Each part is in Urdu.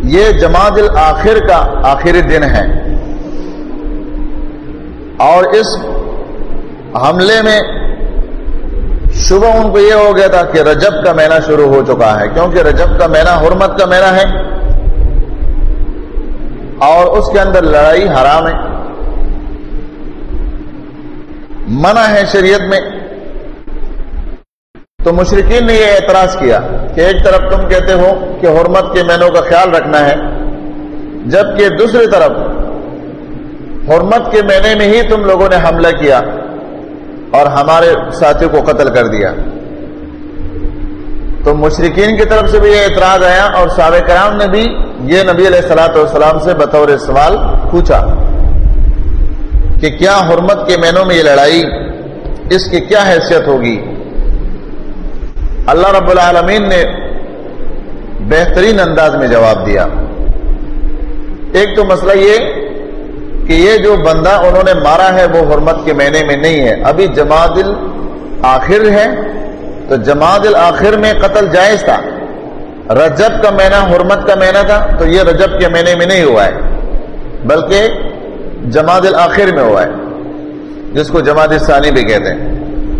یہ جمادی الآخر کا آخری دن ہے، اور اس حملے میں شبہ ان کو یہ ہو گیا تھا کہ رجب کا مہینہ شروع ہو چکا ہے، کیونکہ رجب کا مہینہ حرمت کا مہینہ ہے اور اس کے اندر لڑائی حرام ہے، منع ہے شریعت میں۔ تو مشرکین نے یہ اعتراض کیا کہ ایک طرف تم کہتے ہو کہ حرمت کے مہینوں کا خیال رکھنا ہے، جبکہ دوسری طرف حرمت کے مہینے میں ہی تم لوگوں نے حملہ کیا اور ہمارے ساتھی کو قتل کر دیا۔ تو مشرکین کی طرف سے بھی یہ اعتراض آیا، اور صحابہ کرام نے بھی یہ نبی علیہ الصلوۃ والسلام سے بطور سوال پوچھا کہ کیا حرمت کے مہینوں میں یہ لڑائی، اس کی کیا حیثیت ہوگی؟ اللہ رب العالمین نے بہترین انداز میں جواب دیا۔ ایک تو مسئلہ یہ کہ یہ جو بندہ انہوں نے مارا ہے وہ حرمت کے مہینے میں نہیں ہے، ابھی جمادی الآخر ہے، تو جمادی الآخر میں قتل جائز تھا۔ رجب کا مہینہ حرمت کا مہینہ تھا، تو یہ رجب کے مہینے میں نہیں ہوا ہے بلکہ جمادی الآخر میں ہوا ہے، جس کو جمادی الثانی بھی کہتے ہیں۔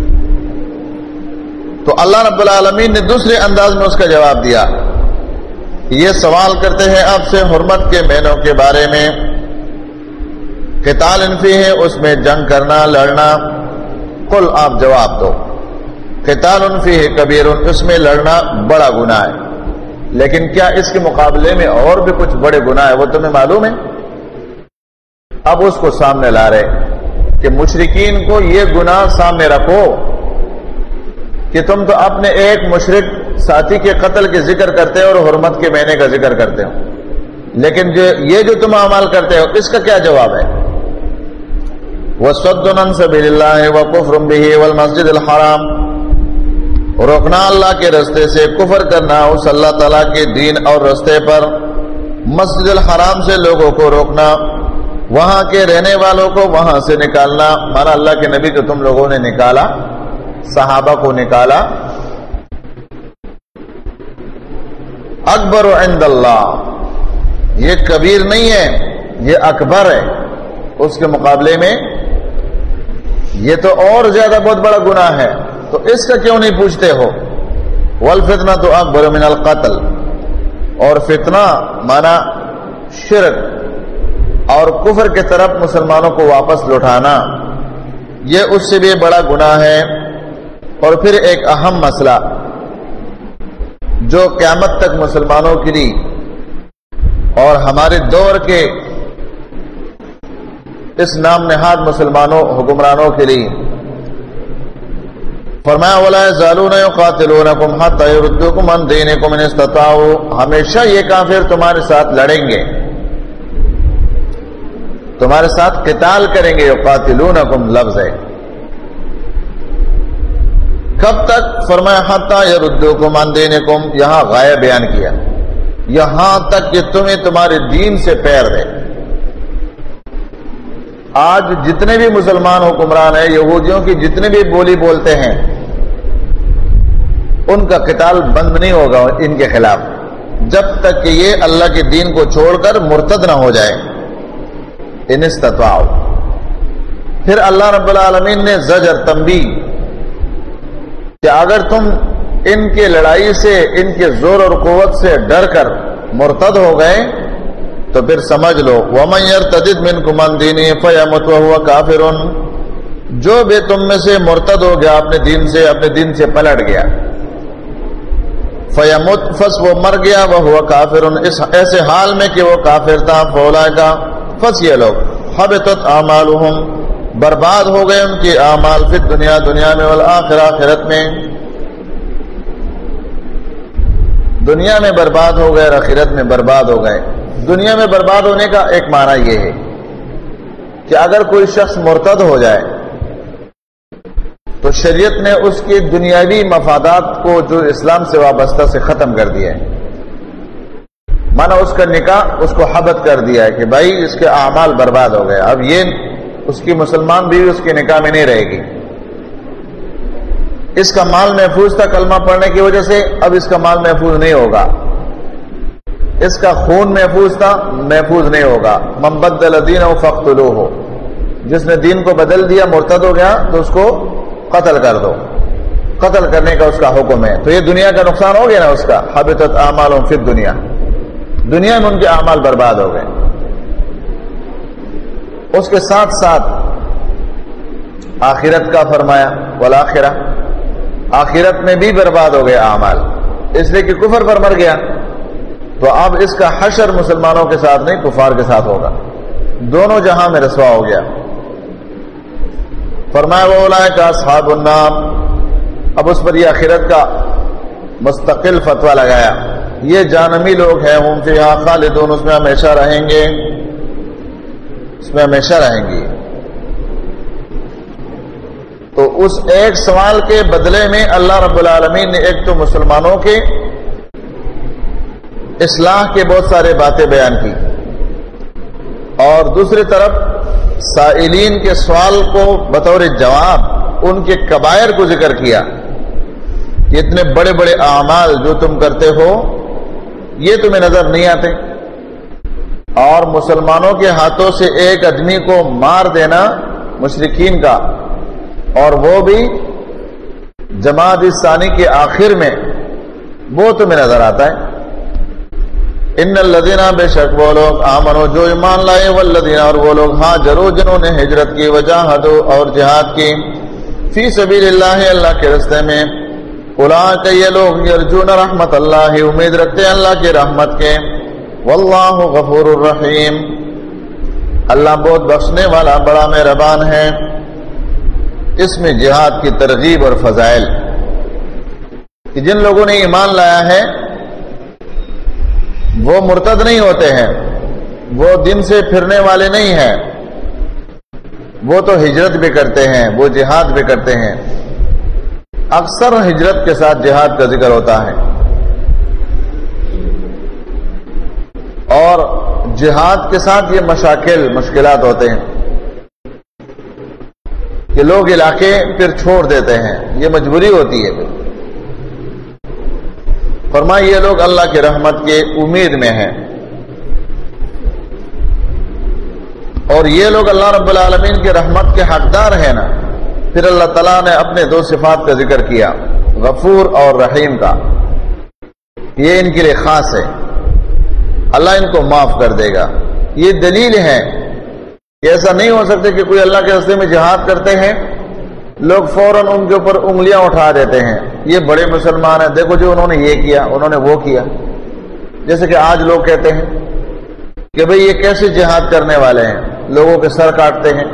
تو اللہ رب العالمین نے دوسرے انداز میں اس کا جواب دیا۔ یہ سوال کرتے ہیں آپ سے حرمت کے مہینوں کے بارے میں، قتال فیہ ہے، اس میں جنگ کرنا، لڑنا، قل آپ جواب دو قتال فیہ کبیر، اس میں لڑنا بڑا گناہ ہے، لیکن کیا اس کے مقابلے میں اور بھی کچھ بڑے گناہ ہے وہ تمہیں معلوم ہے؟ اب اس کو سامنے لا رہے کہ مشرکین کو یہ گناہ سامنے رکھو کہ تم تو اپنے ایک مشرک ساتھی کے قتل کے ذکر کرتے ہو اور حرمت کے مہینے کا ذکر کرتے ہو، لیکن یہ جو تم اعمال کرتے ہو اس کا کیا جواب ہے؟ وَصَدٌّ عَن سَبِيلِ اللَّهِ وَكُفْرٌ بِهِ وَالْمَسْجِدِ الْحَرَامِ، روکنا اللہ کے رستے سے، کفر کرنا اس اللہ تعالیٰ کے دین اور رستے پر، مسجد الحرام سے لوگوں کو روکنا، وہاں کے رہنے والوں کو وہاں سے نکالنا، مانا اللہ کے نبی کو تم لوگوں نے نکالا، صحابہ کو نکالا۔ اکبر عند اللہ، یہ کبیر نہیں ہے، یہ اکبر ہے، اس کے مقابلے میں یہ تو اور زیادہ بہت بڑا گناہ ہے، تو اس کا کیوں نہیں پوچھتے ہو؟ والفتنۃ اکبر من القتل، اور فتنہ مانا شرک اور کفر کی طرف مسلمانوں کو واپس لوٹانا، یہ اس سے بھی بڑا گناہ ہے۔ اور پھر ایک اہم مسئلہ جو قیامت تک مسلمانوں کے لیے اور ہمارے دور کے اس نام نہاد مسلمانوں حکمرانوں کے لیے فرمایا وَلَا يَزَالُونَ يُقَاتِلُونَكُمْ حَتَّى يُرُدُّوكُمْ عَنْ دِينِكُمْ إِنِ اسْتَطَاعُوا، ہمیشہ یہ کافر تمہارے ساتھ لڑیں گے، تمہارے ساتھ قتال کریں گے۔ يُقَاتِلُونَكُمْ لفظ ہے، کب تک؟ فرمایا حَتَّى يَرُدُّوكُمْ عَنْ دِينِكُمْ، یہاں غایہ بیان کیا، یہاں تک کہ تمہیں تمہارے دین سے پیر دے۔ آج جتنے بھی مسلمان حکمران ہیں، یہودیوں کی جتنے بھی بولی بولتے ہیں، ان کا قتال بند نہیں ہوگا ان کے خلاف جب تک کہ یہ اللہ کے دین کو چھوڑ کر مرتد نہ ہو جائے۔ ان استطاعوا، پھر اللہ رب العالمین نے زجر تنبیہ کہ اگر تم ان کے لڑائی سے، ان کے زور اور قوت سے ڈر کر مرتد ہو گئے تو پھر سمجھ لو وَمَن يَرْتَدِدْ مِنْكُمْ عَنْ دِينِهِ فَيَمُتْ وَهُوَ كَافِرٌ، جو بھی تم میں سے مرتد ہو گیا، اپنے دین سے پلٹ گیا، فَيَمُتْ، فس وہ مر گیا، وَهُوَ كَافِرٌ، اس ایسے حال میں کہ وہ کافر تھا، فَأُولَٰئِكَ، پس یہ لوگ، حَبِطَتْ أَعْمَالُهُمْ، برباد ہو گئے ان کی اعمال، فی الدنیا، دنیا میں، والآخرہ، آخرت میں، دنیا میں برباد ہو گئے اور آخرت میں برباد ہو گئے۔ دنیا میں برباد ہونے کا ایک معنی یہ ہے کہ اگر کوئی شخص مرتد ہو جائے تو شریعت نے اس کی دنیاوی مفادات کو جو اسلام سے وابستہ سے ختم کر دیا ہے، مانا اس کا نکاح اس کو حبط کر دیا ہے کہ بھائی اس کے اعمال برباد ہو گئے، اب یہ اس کی مسلمان بیوی اس کے نکاح میں نہیں رہے گی، اس کا مال محفوظ تھا کلمہ پڑھنے کی وجہ سے، اب اس کا مال محفوظ نہیں ہوگا، اس کا خون محفوظ تھا، محفوظ نہیں ہوگا. من بدل دینہ فاقتلوہ، جس نے دین کو بدل دیا، مرتد ہو گیا، تو اس کو قتل کر دو. قتل کرنے کا اس کا حکم ہے. تو یہ دنیا کا نقصان ہو گیا نا اس کا. حبطت اعمالهم فی الدنیا، دنیا میں ان کے اعمال برباد ہو گئے. اس کے ساتھ ساتھ آخرت کا فرمایا، والآخرہ، آخرت میں بھی برباد ہو گئے اعمال، اس لیے کہ کفر پر مر گیا. تو اب اس کا حشر مسلمانوں کے ساتھ نہیں، کفار کے ساتھ ہوگا. دونوں جہاں میں رسوا ہو گیا. فرمایا وَأُولَٰئِکَ أَصْحَابُ النَّارِ. اب اس پر یہ آخرت کا مستقل فتویٰ لگایا. یہ جہنمی لوگ ہیں، ہم فیہا خالدون، اس میں ہمیشہ رہیں گے، اس میں ہمیشہ رہیں گے. تو اس ایک سوال کے بدلے میں اللہ رب العالمین نے ایک تو مسلمانوں کے اصلاح کے بہت سارے باتیں بیان کی، اور دوسری طرف سائلین کے سوال کو بطور جواب ان کے کبائر کو ذکر کیا کہ اتنے بڑے بڑے اعمال جو تم کرتے ہو یہ تمہیں نظر نہیں آتے. اور مسلمانوں کے ہاتھوں سے ایک آدمی کو مار دینا مشرکین کا، اور وہ بھی جماعت ثانی کے آخر میں، وہ تمہیں نظر آتا ہے. ان الذین، بے شک وہ لوگ، آمنو جو ایمان لائے، والذین، اور وہ لوگ، ہاجروا جنہوں نے ہجرت کی، وجاہدوا اور جہاد کی، فی سبیل اللہ اللہ کے راستے میں، اولئک یہ لوگ، یرجون رحمت اللہ، امید رکھتے ہیں اللہ کی رحمت کے، واللہ غفور الرحیم، اللہ بہت بخشنے والا بڑا مہربان ہے. اس میں جہاد کی ترغیب اور فضائل کہ جن لوگوں نے ایمان لایا ہے وہ مرتد نہیں ہوتے ہیں، وہ دین سے پھرنے والے نہیں ہیں، وہ تو ہجرت بھی کرتے ہیں، وہ جہاد بھی کرتے ہیں. اکثر ہجرت کے ساتھ جہاد کا ذکر ہوتا ہے، اور جہاد کے ساتھ یہ مشکلات ہوتے ہیں کہ لوگ علاقے پھر چھوڑ دیتے ہیں، یہ مجبوری ہوتی ہے. فرمایا یہ لوگ اللہ کی رحمت کے امید میں ہیں، اور یہ لوگ اللہ رب العالمین کی رحمت کے حقدار ہیں نا. پھر اللہ تعالیٰ نے اپنے دو صفات کا ذکر کیا، غفور اور رحیم کا. یہ ان کے لیے خاص ہے، اللہ ان کو معاف کر دے گا. یہ دلیل ہے کہ ایسا نہیں ہو سکتا کہ کوئی اللہ کے راستے میں جہاد کرتے ہیں، لوگ فوراً ان کے اوپر انگلیاں اٹھا دیتے ہیں، یہ بڑے مسلمان ہیں، دیکھو جو انہوں نے یہ کیا، انہوں نے وہ کیا. جیسے کہ آج لوگ کہتے ہیں کہ بھئی یہ کیسے جہاد کرنے والے ہیں، لوگوں کے سر کاٹتے ہیں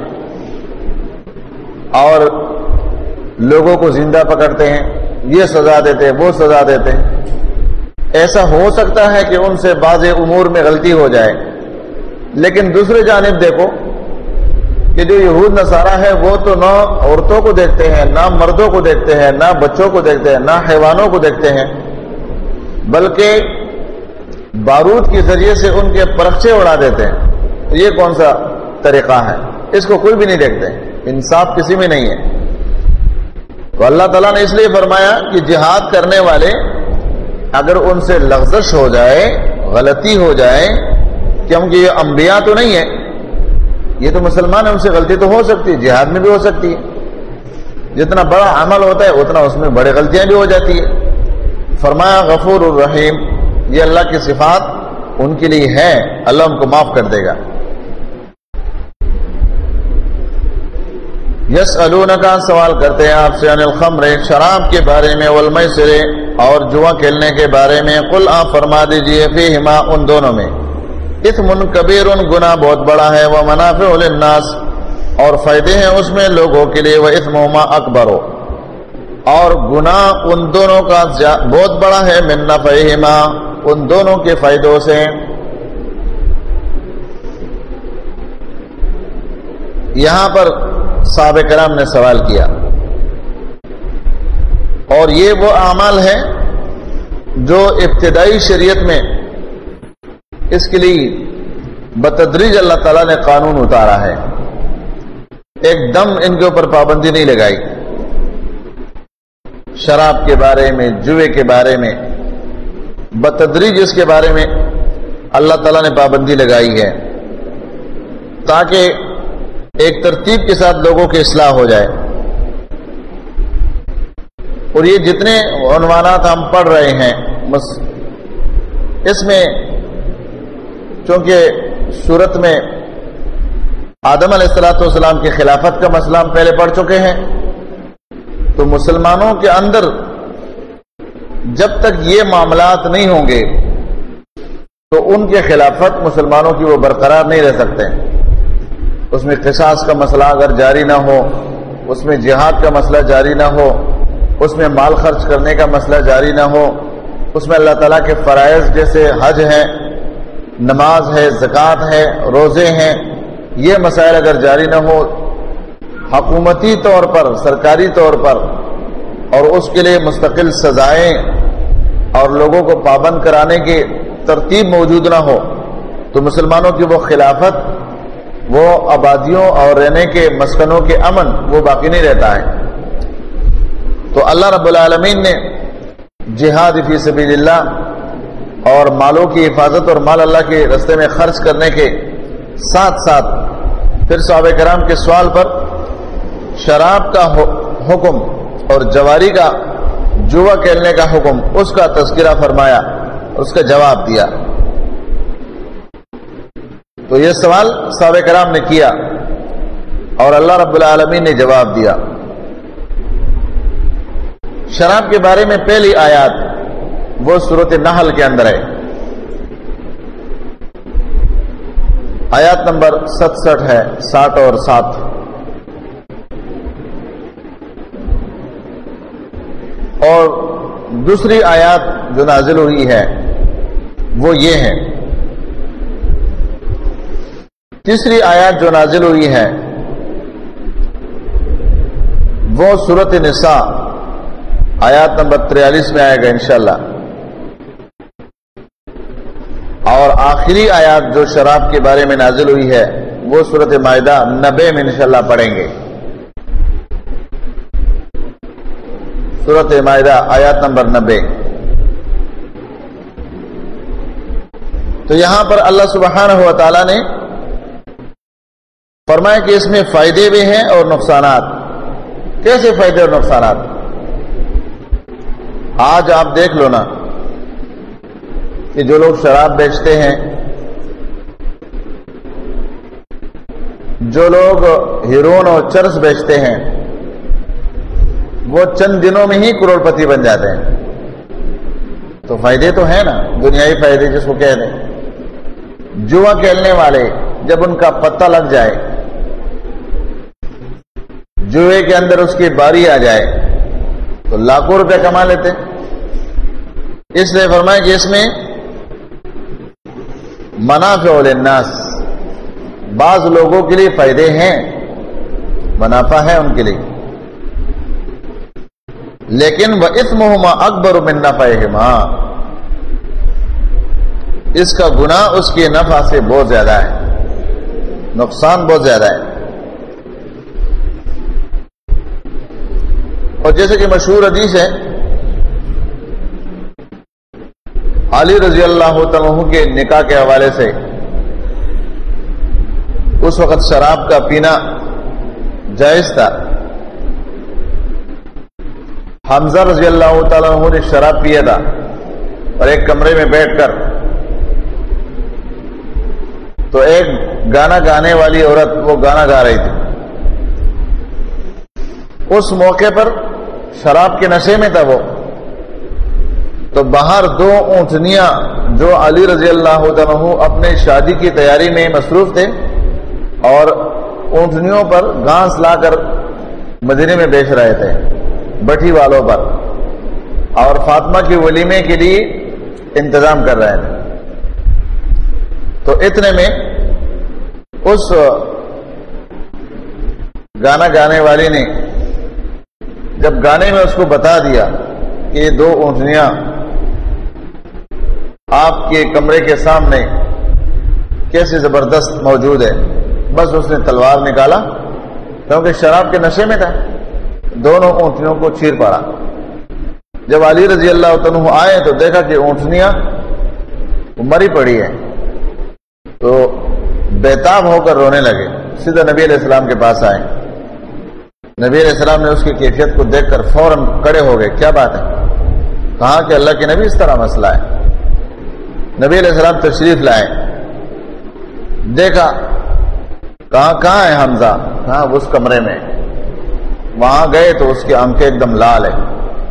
اور لوگوں کو زندہ پکڑتے ہیں، یہ سزا دیتے ہیں، وہ سزا دیتے ہیں. ایسا ہو سکتا ہے کہ ان سے بعض امور میں غلطی ہو جائے، لیکن دوسری جانب دیکھو کہ جو یہود نصارہ ہے وہ تو نہ عورتوں کو دیکھتے ہیں، نہ مردوں کو دیکھتے ہیں، نہ بچوں کو دیکھتے ہیں، نہ حیوانوں کو دیکھتے ہیں، بلکہ بارود کے ذریعے سے ان کے پرخچے اڑا دیتے ہیں. تو یہ کون سا طریقہ ہے؟ اس کو کوئی بھی نہیں دیکھتے، انصاف کسی میں نہیں ہے. تو اللہ تعالیٰ نے اس لیے فرمایا کہ جہاد کرنے والے اگر ان سے لغزش ہو جائے، غلطی ہو جائے، کیونکہ یہ انبیاء تو نہیں ہے، یہ تو مسلمان ہیں، ان سے غلطی تو ہو سکتی ہے، جہاد میں بھی ہو سکتی ہے. جتنا بڑا عمل ہوتا ہے اتنا اس میں بڑے غلطیاں بھی ہو جاتی ہے. فرمایا غفور الرحیم، یہ اللہ کی صفات ان کے لیے ہے، اللہ ان کو معاف کر دے گا. یسألونک، سوال کرتے ہیں آپ سے، عن الخمر، شراب کے بارے میں، والمیسر، اور جوا کھیلنے کے بارے میں. قل، آپ فرما دیجئے، فیہما، ان دونوں میں، اثم کبیر، گناہ بہت بڑا ہے، ومنافع للناس، اور فائدے ہیں اس میں لوگوں کے لیے، واثمہما اکبر، اور گناہ ان دونوں کا بہت بڑا ہے، من نفعہما، ان دونوں کے فائدوں سے. یہاں پر صحابہ کرام نے سوال کیا، اور یہ وہ اعمال ہیں جو ابتدائی شریعت میں اس کے لیے بتدریج اللہ تعالیٰ نے قانون اتارا ہے، ایک دم ان کے اوپر پابندی نہیں لگائی. شراب کے بارے میں، جوے کے بارے میں بتدریج اس کے بارے میں اللہ تعالیٰ نے پابندی لگائی ہے تاکہ ایک ترتیب کے ساتھ لوگوں کی اصلاح ہو جائے. اور یہ جتنے عنوانات ہم پڑھ رہے ہیں اس میں چونکہ صورت میں آدم علیہ الصلوۃ والسلام کی خلافت کا مسئلہ ہم پہلے پڑھ چکے ہیں، تو مسلمانوں کے اندر جب تک یہ معاملات نہیں ہوں گے تو ان کے خلافت مسلمانوں کی وہ برقرار نہیں رہ سکتے. اس میں قصاص کا مسئلہ اگر جاری نہ ہو، اس میں جہاد کا مسئلہ جاری نہ ہو، اس میں مال خرچ کرنے کا مسئلہ جاری نہ ہو، اس میں اللہ تعالیٰ کے فرائض جیسے حج ہے، نماز ہے، زکوٰۃ ہے، روزے ہیں، یہ مسائل اگر جاری نہ ہو، حکومتی طور پر، سرکاری طور پر، اور اس کے لیے مستقل سزائیں اور لوگوں کو پابند کرانے کی ترتیب موجود نہ ہو، تو مسلمانوں کی وہ خلافت، وہ آبادیوں اور رہنے کے مسکنوں کے امن وہ باقی نہیں رہتا ہے. تو اللہ رب العالمین نے جہاد فی سبیل اللہ اور مالوں کی حفاظت اور مال اللہ کے راستے میں خرچ کرنے کے ساتھ ساتھ پھر صحابہ کرام کے سوال پر شراب کا حکم اور جواری کا جوا کھیلنے کا حکم، اس کا تذکرہ فرمایا، اس کا جواب دیا. تو یہ سوال صحابہ کرام نے کیا اور اللہ رب العالمین نے جواب دیا. شراب کے بارے میں پہلی آیات وہ سورۃ نحل کے اندر ہے، آیات نمبر 67 ہے، 60 اور 7. اور دوسری آیات جو نازل ہوئی ہے وہ یہ ہے. تیسری آیات جو نازل ہوئی ہے وہ سورۃ نساء آیات نمبر 43 میں آئے گا انشاءاللہ. اور آخری آیات جو شراب کے بارے میں نازل ہوئی ہے وہ سورۃ مائدہ 90 میں انشاءاللہ پڑھیں گے. سورۃ مائدہ آیات نمبر 90. تو یہاں پر اللہ سبحانہ و تعالی نے فرمایا کہ اس میں فائدے بھی ہیں اور نقصانات. کیسے فائدے اور نقصانات؟ آج آپ دیکھ لو نا کہ جو لوگ شراب بیچتے ہیں، جو لوگ ہیروئن اور چرس بیچتے ہیں، وہ چند دنوں میں ہی کروڑ پتی بن جاتے ہیں. تو فائدے تو ہیں نا، دنیاوی فائدے جس کو کہتے ہیں. جوا کھیلنے والے جب ان کا پتہ لگ جائے، جوئے کے اندر اس کی باری آ جائے تو لاکھوں روپے کما لیتے. اس لیے فرمایا کہ اس میں منافع للناس، بعض لوگوں کے لیے فائدے ہیں، منافع ہے ان کے لیے، لیکن وَإِثْمُهُمَا أَكْبَرُ مِن نَفْعِهِمَا، اس کا گناہ اس کے نفع سے بہت زیادہ ہے، نقصان بہت زیادہ ہے. اور جیسے کہ مشہور حدیث ہے، علی رضی اللہ تعالیٰ عنہ کے نکاح کے حوالے سے، اس وقت شراب کا پینا جائز تھا. حمزہ رضی اللہ تعالیٰ عنہ نے شراب پیا تھا اور ایک کمرے میں بیٹھ کر تو ایک گانا گانے والی عورت وہ گانا گا رہی تھی. اس موقع پر شراب کے نشے میں تھا وہ، تو باہر دو اونٹنیاں جو علی رضی اللہ عنہ اپنے شادی کی تیاری میں مصروف تھے اور اونٹنیوں پر گھاس لا کر مدینے میں بیچ رہے تھے بٹھی والوں پر، اور فاطمہ کی ولیمے کے لیے انتظام کر رہے تھے. تو اتنے میں اس گانا گانے والی نے جب گانے میں اس کو بتا دیا کہ یہ دو اونٹنیاں آپ کے کمرے کے سامنے کیسے زبردست موجود ہے، بس اس نے تلوار نکالا، کیونکہ شراب کے نشے میں تھا، دونوں اونٹنیوں کو چیر پڑا. جب علی رضی اللہ عنہ آئے تو دیکھا کہ اونٹنیاں مری پڑی ہے، تو بیتاب ہو کر رونے لگے، سیدھا نبی علیہ السلام کے پاس آئے. نبی علیہ السلام نے اس کی کیفیت کو دیکھ کر فوراً کھڑے ہو گئے. کیا بات ہے؟ کہا کہ اللہ کے نبی اس طرح مسئلہ ہے. نبی علیہ السلام تشریف لائے، دیکھا، کہاں ہے حمزہ؟ کہاں؟ اس کمرے میں. وہاں گئے تو اس کی آنکھیں ایک دم لال ہے.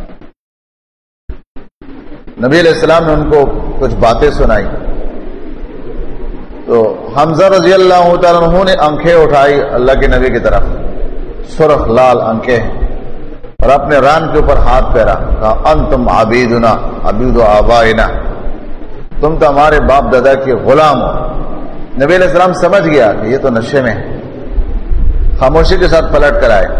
نبی علیہ السلام نے ان کو کچھ باتیں سنائی تو حمزہ رضی اللہ تعالیٰ عنہ نے آنکھیں اٹھائی اللہ کے نبی کی طرف، سرخ لال آنکھیں، اور اپنے ران کے اوپر ہاتھ پھیرا. کہا انتم عبیدنا عبید آبائنا، تم تو ہمارے باپ دادا کے غلام ہو. نبی علیہ السلام سمجھ گیا کہ یہ تو نشے میں ہے، خاموشی کے ساتھ پلٹ کر آئے.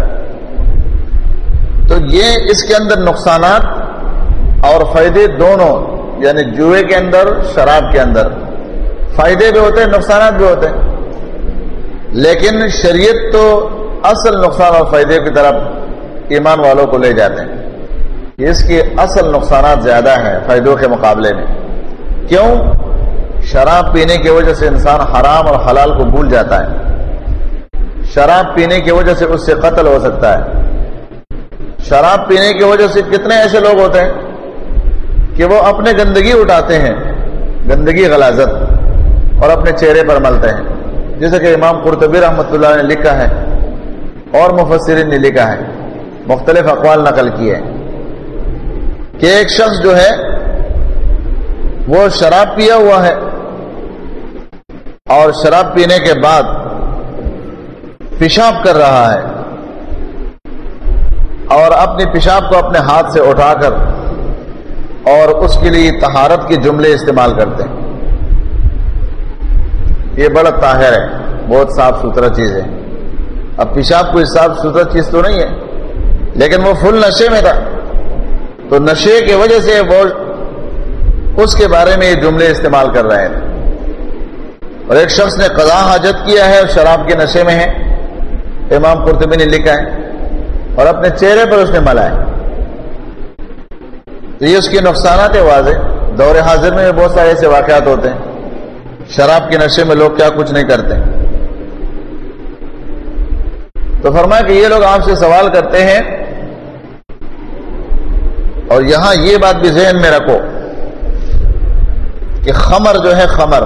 تو یہ اس کے اندر نقصانات اور فائدے دونوں، یعنی جوئے کے اندر، شراب کے اندر فائدے بھی ہوتے ہیں، نقصانات بھی ہوتے ہیں. لیکن شریعت تو اصل نقصان اور فائدے کی طرف ایمان والوں کو لے جاتے ہیں. اس کی اصل نقصانات زیادہ ہیں فائدوں کے مقابلے میں. کیوں؟ شراب پینے کی وجہ سے انسان حرام اور حلال کو بھول جاتا ہے. شراب پینے کی وجہ سے اس سے قتل ہو سکتا ہے. شراب پینے کی وجہ سے کتنے ایسے لوگ ہوتے ہیں کہ وہ اپنے گندگی اٹھاتے ہیں، گندگی غلاظت، اور اپنے چہرے پر ملتے ہیں. جیسے کہ امام قرطبی رحمۃ اللہ نے لکھا ہے اور مفسرین نے لکھا ہے، مختلف اقوال نقل کیے کہ ایک شخص جو ہے وہ شراب پیا ہوا ہے اور شراب پینے کے بعد پیشاب کر رہا ہے اور اپنی پیشاب کو اپنے ہاتھ سے اٹھا کر اور اس کے لیے طہارت کے جملے استعمال کرتے ہیں. یہ بڑا طاہر ہے، بہت صاف ستھرا چیز ہے. اب پیشاب کوئی صاف ستھرا چیز تو نہیں ہے، لیکن وہ فل نشے میں تھا، تو نشے کی وجہ سے وہ اس کے بارے میں یہ جملے استعمال کر رہے ہیں. اور ایک شخص نے قضاء حاجت کیا ہے اور شراب کے نشے میں ہے، امام قرطبی نے لکھا ہے، اور اپنے چہرے پر اس نے ملا ہے. تو یہ اس کے نقصانات واضح. دور حاضر میں بہت سارے ایسے واقعات ہوتے ہیں، شراب کے نشے میں لوگ کیا کچھ نہیں کرتے. تو فرمایا کہ یہ لوگ آپ سے سوال کرتے ہیں، اور یہاں یہ بات بھی ذہن میں رکھو کہ خمر جو ہے، خمر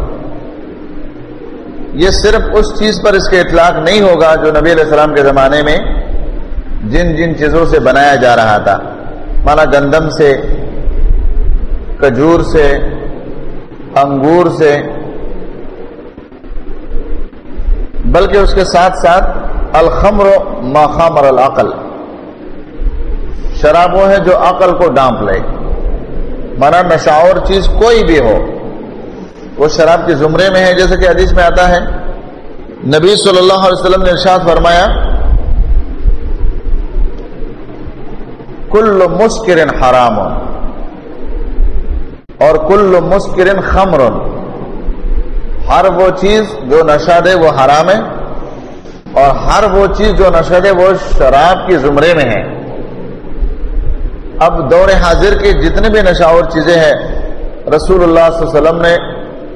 یہ صرف اس چیز پر اس کے اطلاق نہیں ہوگا جو نبی علیہ السلام کے زمانے میں جن جن چیزوں سے بنایا جا رہا تھا، مانا گندم سے، کھجور سے، انگور سے، بلکہ اس کے ساتھ ساتھ الخمر ما خامر العقل، شراب وہ ہے جو عقل کو ڈانپ لے. مانا نشاور چیز کوئی بھی ہو وہ شراب کے زمرے میں ہے. جیسے کہ حدیث میں آتا ہے، نبی صلی اللہ علیہ وسلم نے ارشاد فرمایا کل مسکر حرام اور کل مسکر خمر، ہر وہ چیز جو نشہ دے وہ حرام ہے، اور ہر وہ چیز جو نشہ دے وہ شراب کے زمرے میں ہے. اب دور حاضر کے جتنے بھی نشاور چیزیں ہیں، رسول اللہ صلی اللہ علیہ وسلم نے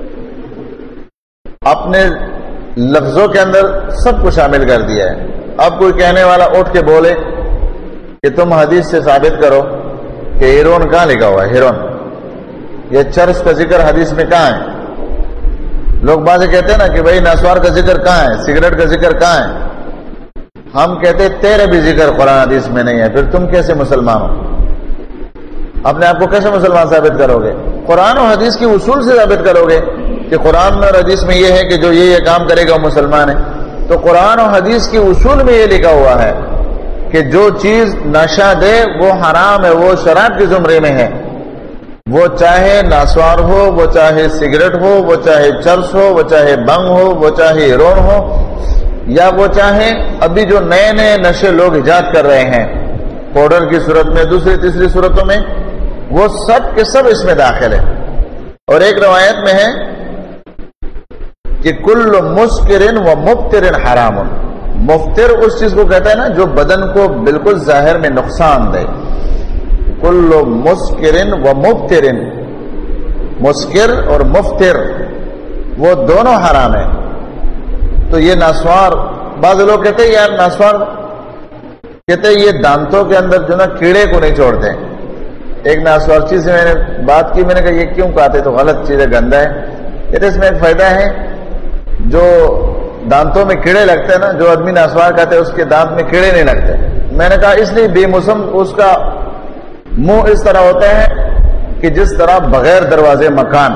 اپنے لفظوں کے اندر سب کو شامل کر دیا ہے. اب کوئی کہنے والا اٹھ کے بولے کہ تم حدیث سے ثابت کرو کہ ہیرون کہاں لکھا ہوا ہے، ہیرون، یہ چرس کا ذکر حدیث میں کہاں ہے؟ لوگ بازے کہتے ہیں نا کہ بھائی نسوار کا ذکر کہاں ہے، سگریٹ کا ذکر کہاں ہے؟ ہم کہتے تیرے بھی ذکر قرآن حدیث میں نہیں ہے. پھر تم کیسے مسلمان ہو؟ اپنے آپ کو کیسے مسلمان ثابت کرو گے؟ قرآن و حدیث کی اصول سے ثابت کرو گے کہ قرآن میں اور حدیث میں یہ ہے کہ جو یہ کام کرے گا وہ مسلمان ہے. تو قرآن و حدیث کی اصول میں یہ لکھا ہوا ہے کہ جو چیز نشہ دے وہ حرام ہے، وہ شراب کے زمرے میں ہے. وہ چاہے ناسوار ہو، وہ چاہے سگریٹ ہو، وہ چاہے چرس ہو، وہ چاہے بنگ ہو، وہ چاہے ہیرون ہو، یا وہ چاہے ابھی جو نئے نئے نشے لوگ ایجاد کر رہے ہیں پاؤڈر کی صورت میں، دوسری تیسری صورتوں میں، وہ سب کے سب اس میں داخل ہے. اور ایک روایت میں ہے کہ کل مسکر و مبتر حرام. مفتر اس چیز کو کہتا ہے نا جو بدن کو بالکل ظاہر میں نقصان دے. کل مسکر و مبتر، مسکر اور مفتر وہ دونوں حرام ہیں. تو یہ ناسوار، بعض لوگ کہتے ہیں یار ناسوار کہتے ہیں یہ دانتوں کے اندر جو نا کیڑے کو نہیں چھوڑتے. ایک ناسوارچی سے میں نے بات کی، میں نے کہا یہ کیوں کہتے؟ تو غلط چیز ہے، گندا ہے. کہتے اس میں ایک فائدہ ہے، جو دانتوں میں کیڑے لگتے ہیں نا، جو آدمی ناسوار کہتے ہیں اس کے دانت میں کیڑے نہیں لگتے. میں نے کہا اس لیے بے موسم اس کا منہ اس طرح ہوتا ہے کہ جس طرح بغیر دروازے مکان،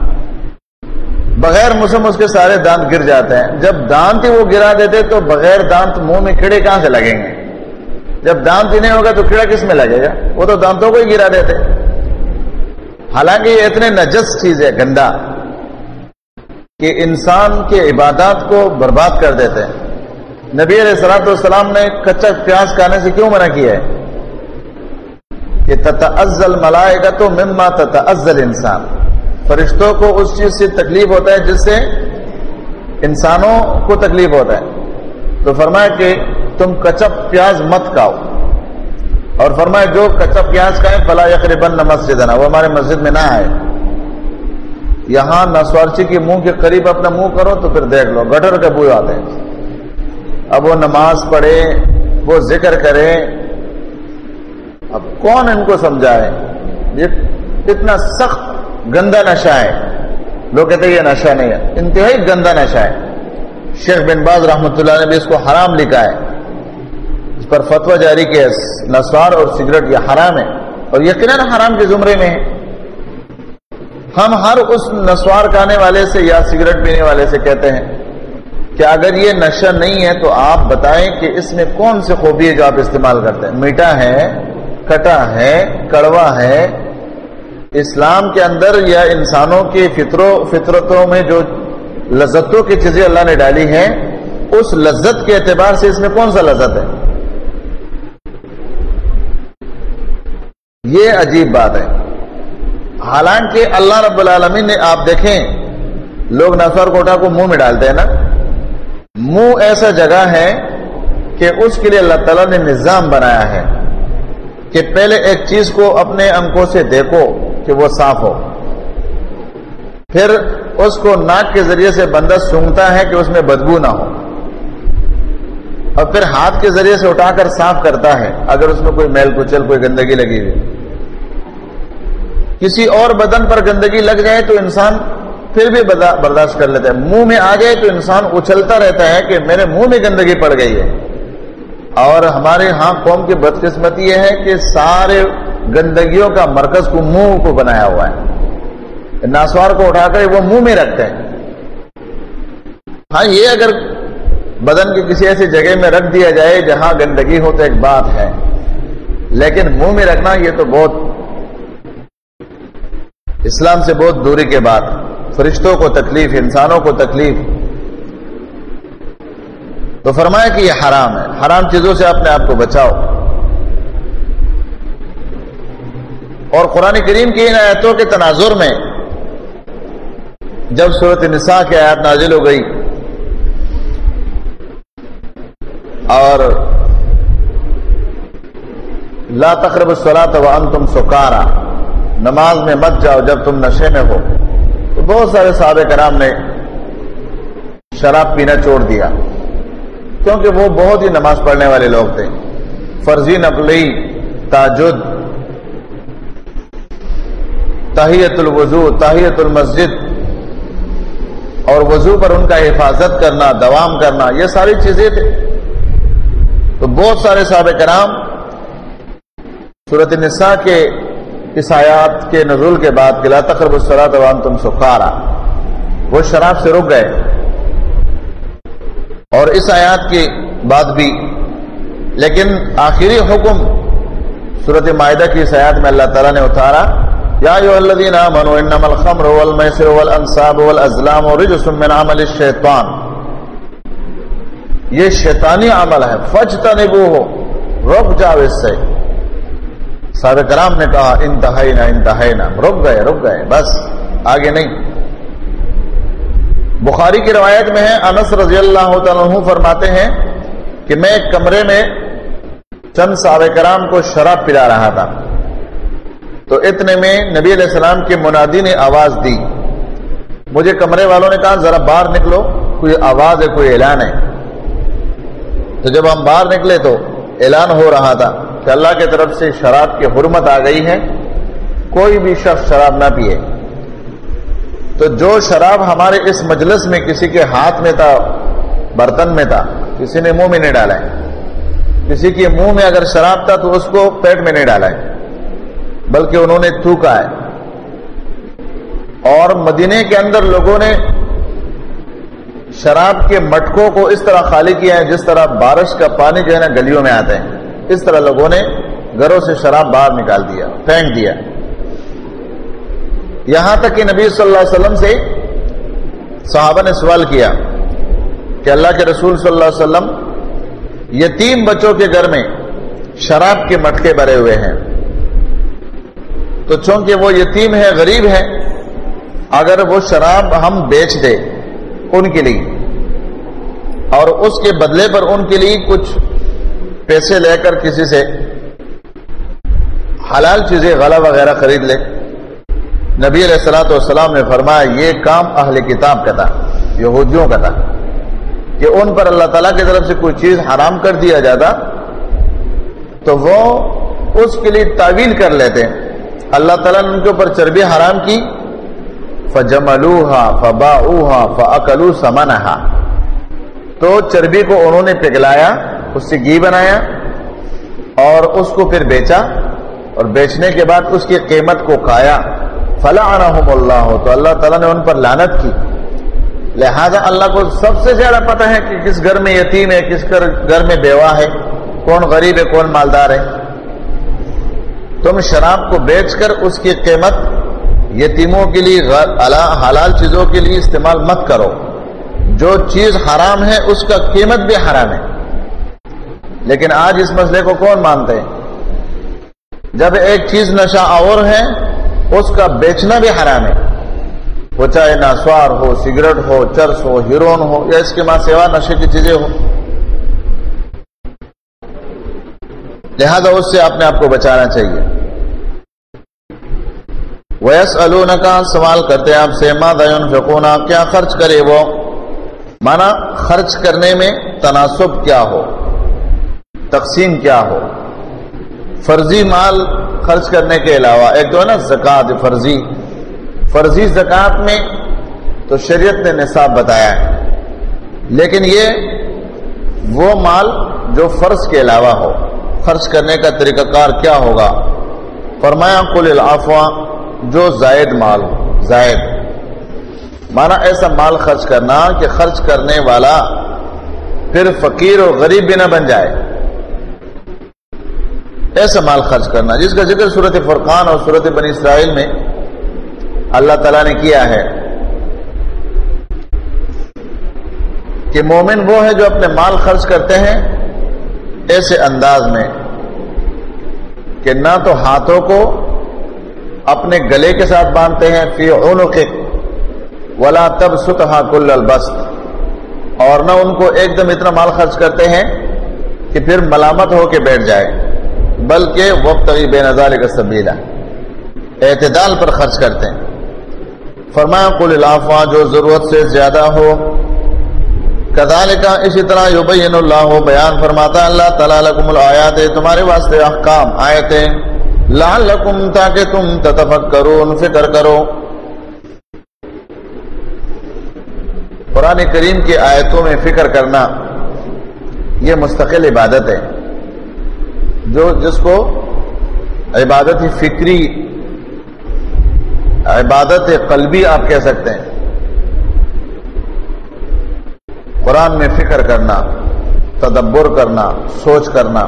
بغیر موسم اس کے سارے دانت گر جاتے ہیں. جب دانت ہی وہ گرا دیتے تو بغیر دانت منہ میں کیڑے کہاں سے لگیں گے؟ جب دانت ہی نہیں ہوگا تو کیڑا کس میں لگے گا؟ وہ تو دانتوں کو ہی گرا دیتے. حالانکہ یہ اتنے نجس چیز ہے، گندا، کہ انسان کے عبادات کو برباد کر دیتے ہیں. نبی علیہ الصلوۃ والسلام نے کچا پیاز کھانے سے کیوں منع کیا ہے؟ کہ تتعزى الملائکۃ مما تتعزى الانسان، فرشتوں کو اس چیز سے تکلیف ہوتا ہے جس سے انسانوں کو تکلیف ہوتا ہے. تو فرمایا کہ تم کچا پیاز مت کھاؤ، اور فرمایا جو کچا پیاز کھائے فلا یقربن مسجدنا، وہ ہمارے مسجد میں نہ آئے. یہاں نسوارچی کے منہ کے قریب اپنا منہ کرو تو پھر دیکھ لو گٹر کا بو آتے ہیں. اب وہ نماز پڑھے، وہ ذکر کرے، اب کون ان کو سمجھائے؟ یہ اتنا سخت گندا نشہ ہے. لوگ کہتے ہیں یہ نشہ نہیں ہے، انتہائی گندا نشہ ہے. شیخ بن باز رحمۃ اللہ نے بھی اس کو حرام لکھا ہے، اس پر فتویٰ جاری کیا. نسوار اور سگریٹ یہ حرام ہے، اور یقیناً حرام کے زمرے میں ہے. ہم ہر اس نسوار کھانے والے سے یا سگریٹ پینے والے سے کہتے ہیں کہ اگر یہ نشہ نہیں ہے تو آپ بتائیں کہ اس میں کون سی خوبی ہے جو آپ استعمال کرتے ہیں. میٹھا ہے، کھٹا ہے، کڑوا ہے. اسلام کے اندر یا انسانوں کی فطرتوں میں جو لذتوں کی چیزیں اللہ نے ڈالی ہیں، اس لذت کے اعتبار سے اس میں کون سا لذت ہے؟ یہ عجیب بات ہے. حالانکہ اللہ رب العالمین نے، آپ دیکھیں لوگ نسوار کوٹا کو منہ میں ڈالتے ہیں نا، منہ ایسا جگہ ہے کہ اس کے لیے اللہ تعالیٰ نے نظام بنایا ہے کہ پہلے ایک چیز کو اپنے آنکھوں سے دیکھو کہ وہ صاف ہو، پھر اس کو ناک کے ذریعے سے بندہ سونگھتا ہے کہ اس میں بدبو نہ ہو، اور پھر ہاتھ کے ذریعے سے اٹھا کر صاف کرتا ہے اگر اس میں کوئی میل کچل، کوئی گندگی لگی ہوئی. کسی اور بدن پر گندگی لگ جائے تو انسان پھر بھی برداشت کر لیتا ہے، منہ میں آ جائے تو انسان اچھلتا رہتا ہے کہ میرے منہ میں گندگی پڑ گئی ہے. اور ہمارے ہاں قوم کی بدقسمتی یہ ہے کہ سارے گندگیوں کا مرکز کو منہ کو بنایا ہوا ہے. ناسوار کو اٹھا کر وہ منہ میں رکھتے ہیں. ہاں یہ اگر بدن کی کسی ایسی جگہ میں رکھ دیا جائے جہاں گندگی ہو تو ایک بات ہے، لیکن منہ میں رکھنا یہ تو بہت اسلام سے بہت دوری کے بعد. فرشتوں کو تکلیف، انسانوں کو تکلیف. تو فرمایا کہ یہ حرام ہے. حرام چیزوں سے اپنے آپ کو بچاؤ. اور قرآن کریم کی ان آیتوں کے تناظر میں جب سورۃ النساء کی آیات نازل ہو گئی اور لا تقربوا الصلاۃ وانتم سکارى، نماز میں مت جاؤ جب تم نشے میں ہو، تو بہت سارے صحابہ کرام نے شراب پینا چھوڑ دیا، کیونکہ وہ بہت ہی نماز پڑھنے والے لوگ تھے. فرضی، نفلی، تہجد، تحیۃ الوضو، تحیۃ المسجد، اور وضو پر ان کا حفاظت کرنا، دوام کرنا، یہ ساری چیزیں تھے. تو بہت سارے صحابہ کرام سورۃ النساء کے اس آیات کے نزول کے بعد کہ لا تقربوا الصلاۃ وانتم سکارى، وہ شراب سے رک گئے. اور اس آیات کے بعد بھی، لیکن آخری حکم سورۃ مائدہ کی اس آیات میں اللہ تعالیٰ نے اتارا، یا ایھا الذین آمنوا انما الخمر والمیسر والانصاب والازلام رجس من عمل الشیطان، یہ شیطانی عمل ہے، فاجتنبوہ، رک جاؤ اس سے. صحابہ کرام نے کہا انتہینا انتہینا، رک گئے بس، آگے نہیں. بخاری کی روایت میں ہے، انس رضی اللہ تعالیٰ عنہ فرماتے ہیں کہ میں ایک کمرے میں چند صحابہ کرام کو شراب پلا رہا تھا، تو اتنے میں نبی علیہ السلام کے منادی نے آواز دی، مجھے کمرے والوں نے کہا ذرا باہر نکلو، کوئی آواز ہے، کوئی اعلان ہے۔ تو جب ہم باہر نکلے تو اعلان ہو رہا تھا کہ اللہ کی طرف سے شراب کی حرمت آ گئی ہے، کوئی بھی شخص شراب نہ پیے۔ تو جو شراب ہمارے اس مجلس میں کسی کے ہاتھ میں تھا، برتن میں تھا، کسی نے منہ میں نہیں ڈالا ہے، کسی کے منہ میں اگر شراب تھا تو اس کو پیٹ میں نہیں ڈالا ہے، بلکہ انہوں نے تھوکا ہے۔ اور مدینے کے اندر لوگوں نے شراب کے مٹکوں کو اس طرح خالی کیا ہے جس طرح بارش کا پانی جو ہے نا گلیوں میں آتے ہیں، اس طرح لوگوں نے گھروں سے شراب باہر نکال دیا، پھینک دیا۔ یہاں تک کہ نبی صلی اللہ علیہ وسلم سے صحابہ نے سوال کیا کہ اللہ کے رسول صلی اللہ علیہ وسلم، یتیم بچوں کے گھر میں شراب کے مٹکے بھرے ہوئے ہیں، تو چونکہ وہ یتیم ہے، غریب ہے، اگر وہ شراب ہم بیچ دے ان کے لیے اور اس کے بدلے پر ان کے لیے کچھ پیسے لے کر کسی سے حلال چیزیں غلہ وغیرہ خرید لے، نبی علیہ الصلوۃ والسلام نے فرمایا یہ کام اہل کتاب کا تھا، یہودیوں کا تھا، کہ ان پر اللہ تعالیٰ کی طرف سے کوئی چیز حرام کر دیا جاتا تو وہ اس کے لیے تعویل کر لیتے۔ اللہ تعالیٰ نے ان کے اوپر چربی حرام کی، فَجَمَلُوهَا فَبَاعُوهَا فَأَكَلُوا ثَمَنَهَا، تو چربی کو انہوں نے پگھلایا، اس سے گھی بنایا اور اس کو پھر بیچا، اور بیچنے کے بعد اس کی قیمت کو کھایا۔ فَلَعَنَهُمُ اللَّهُ، تو اللہ تعالیٰ نے ان پر لعنت کی۔ لہذا اللہ کو سب سے زیادہ پتہ ہے کہ کس گھر میں یتیم ہے، کس گھر میں بیوہ ہے، کون غریب ہے، کون مالدار ہے۔ تم شراب کو بیچ کر اس کی قیمت یتیموں کے لیے، حلال چیزوں کے لیے استعمال مت کرو۔ جو چیز حرام ہے اس کا قیمت بھی حرام ہے، لیکن آج اس مسئلے کو کون مانتے ہیں؟ جب ایک چیز نشہ آور ہے اس کا بیچنا بھی حرام ہے، وہ چاہے ناسوار ہو، سگریٹ ہو، چرس ہو، ہیروئن ہو، یا اس کے ماں سوا نشے کی چیزیں ہو، لہذا اس سے اپنے آپ کو بچانا چاہیے۔ وَيَسْأَلُونَكَ، سوال کرتے ہیں آپ سے، مَاذَا يُنْفِقُونَ، کیا خرچ کرے وہ، مانا خرچ کرنے میں تناسب کیا ہو، تقسیم کیا ہو۔ فرضی مال خرچ کرنے کے علاوہ ایک تو ہے نا زکوٰۃ، فرضی زکوٰۃ میں تو شریعت نے نصاب بتایا ہے، لیکن یہ وہ مال جو فرض کے علاوہ ہو، خرچ کرنے کا طریقہ کار کیا ہوگا؟ فرمایا قُلِ الْعَفْوَ، جو زائد مال ہو، زائد مانا ایسا مال خرچ کرنا کہ خرچ کرنے والا پھر فقیر اور غریب بھی نہ بن جائے، ایسا مال خرچ کرنا جس کا ذکر سورۃ فرقان اور سورۃ بنی اسرائیل میں اللہ تعالیٰ نے کیا ہے کہ مومن وہ ہے جو اپنے مال خرچ کرتے ہیں ایسے انداز میں کہ نہ تو ہاتھوں کو اپنے گلے کے ساتھ باندھتے ہیں، فی عنقک ولا تبسطھا کل البسط، اور نہ ان کو ایک دم اتنا مال خرچ کرتے ہیں کہ پھر ملامت ہو کے بیٹھ جائے، بلکہ وابتغی بین ذلک سبیلا، اعتدال پر خرچ کرتے ہیں۔ فرمایا قل العفو، جو ضرورت سے زیادہ ہو، کذالک، اسی طرح یبین اللہ، بیان فرماتا اللہ تعالیٰ لکم الآیات، تمہارے واسطے احکام، آیتیں، لعلکم، تاکہ تم تتفکرون، فکر کرو۔ قرآن کریم کی آیتوں میں فکر کرنا یہ مستقل عبادت ہے، جس کو عبادت فکری، عبادت قلبی آپ کہہ سکتے ہیں۔ قرآن میں فکر کرنا، تدبر کرنا، سوچ کرنا۔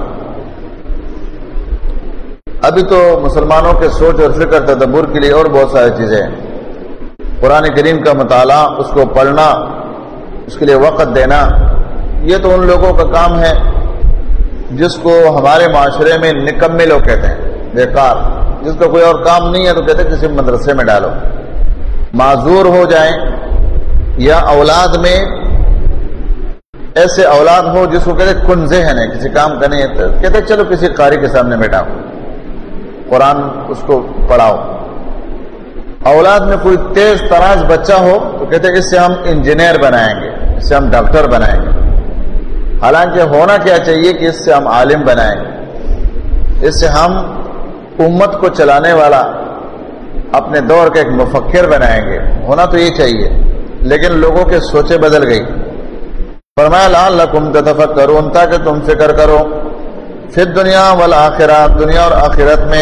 ابھی تو مسلمانوں کے سوچ اور فکر تدبر کے لیے اور بہت ساری چیزیں ہیں۔ قرآن کریم کا مطالعہ، اس کو پڑھنا، اس کے لیے وقت دینا، یہ تو ان لوگوں کا کام ہے جس کو ہمارے معاشرے میں نکمے لوگ کہتے ہیں، بیکار، جس کا کوئی اور کام نہیں ہے تو کہتے ہیں کسی مدرسے میں ڈالو، معذور ہو جائیں، یا اولاد میں ایسے اولاد ہو جس کو کہتے کن ذہن ہے، کسی کام کا نہیں ہے، تو کہتے چلو کسی قاری کے سامنے بیٹھاؤ، قرآن اس کو پڑھاؤ۔ اولاد میں کوئی تیز تراز بچہ ہو تو کہتے ہیں اس سے ہم انجینئر بنائیں گے، اس سے ہم ڈاکٹر بنائیں گے، حالانکہ ہونا کیا چاہیے کہ اس سے ہم عالم بنائیں گے، اس سے ہم امت کو چلانے والا اپنے دور کا ایک مفکر بنائیں گے، ہونا تو یہ چاہیے، لیکن لوگوں کے سوچیں بدل گئی۔ فرمایا لعلکم تتفکرون، تاکہ تم فکر کرو، فی الدنیا والآخرہ، دنیا اور آخرت میں۔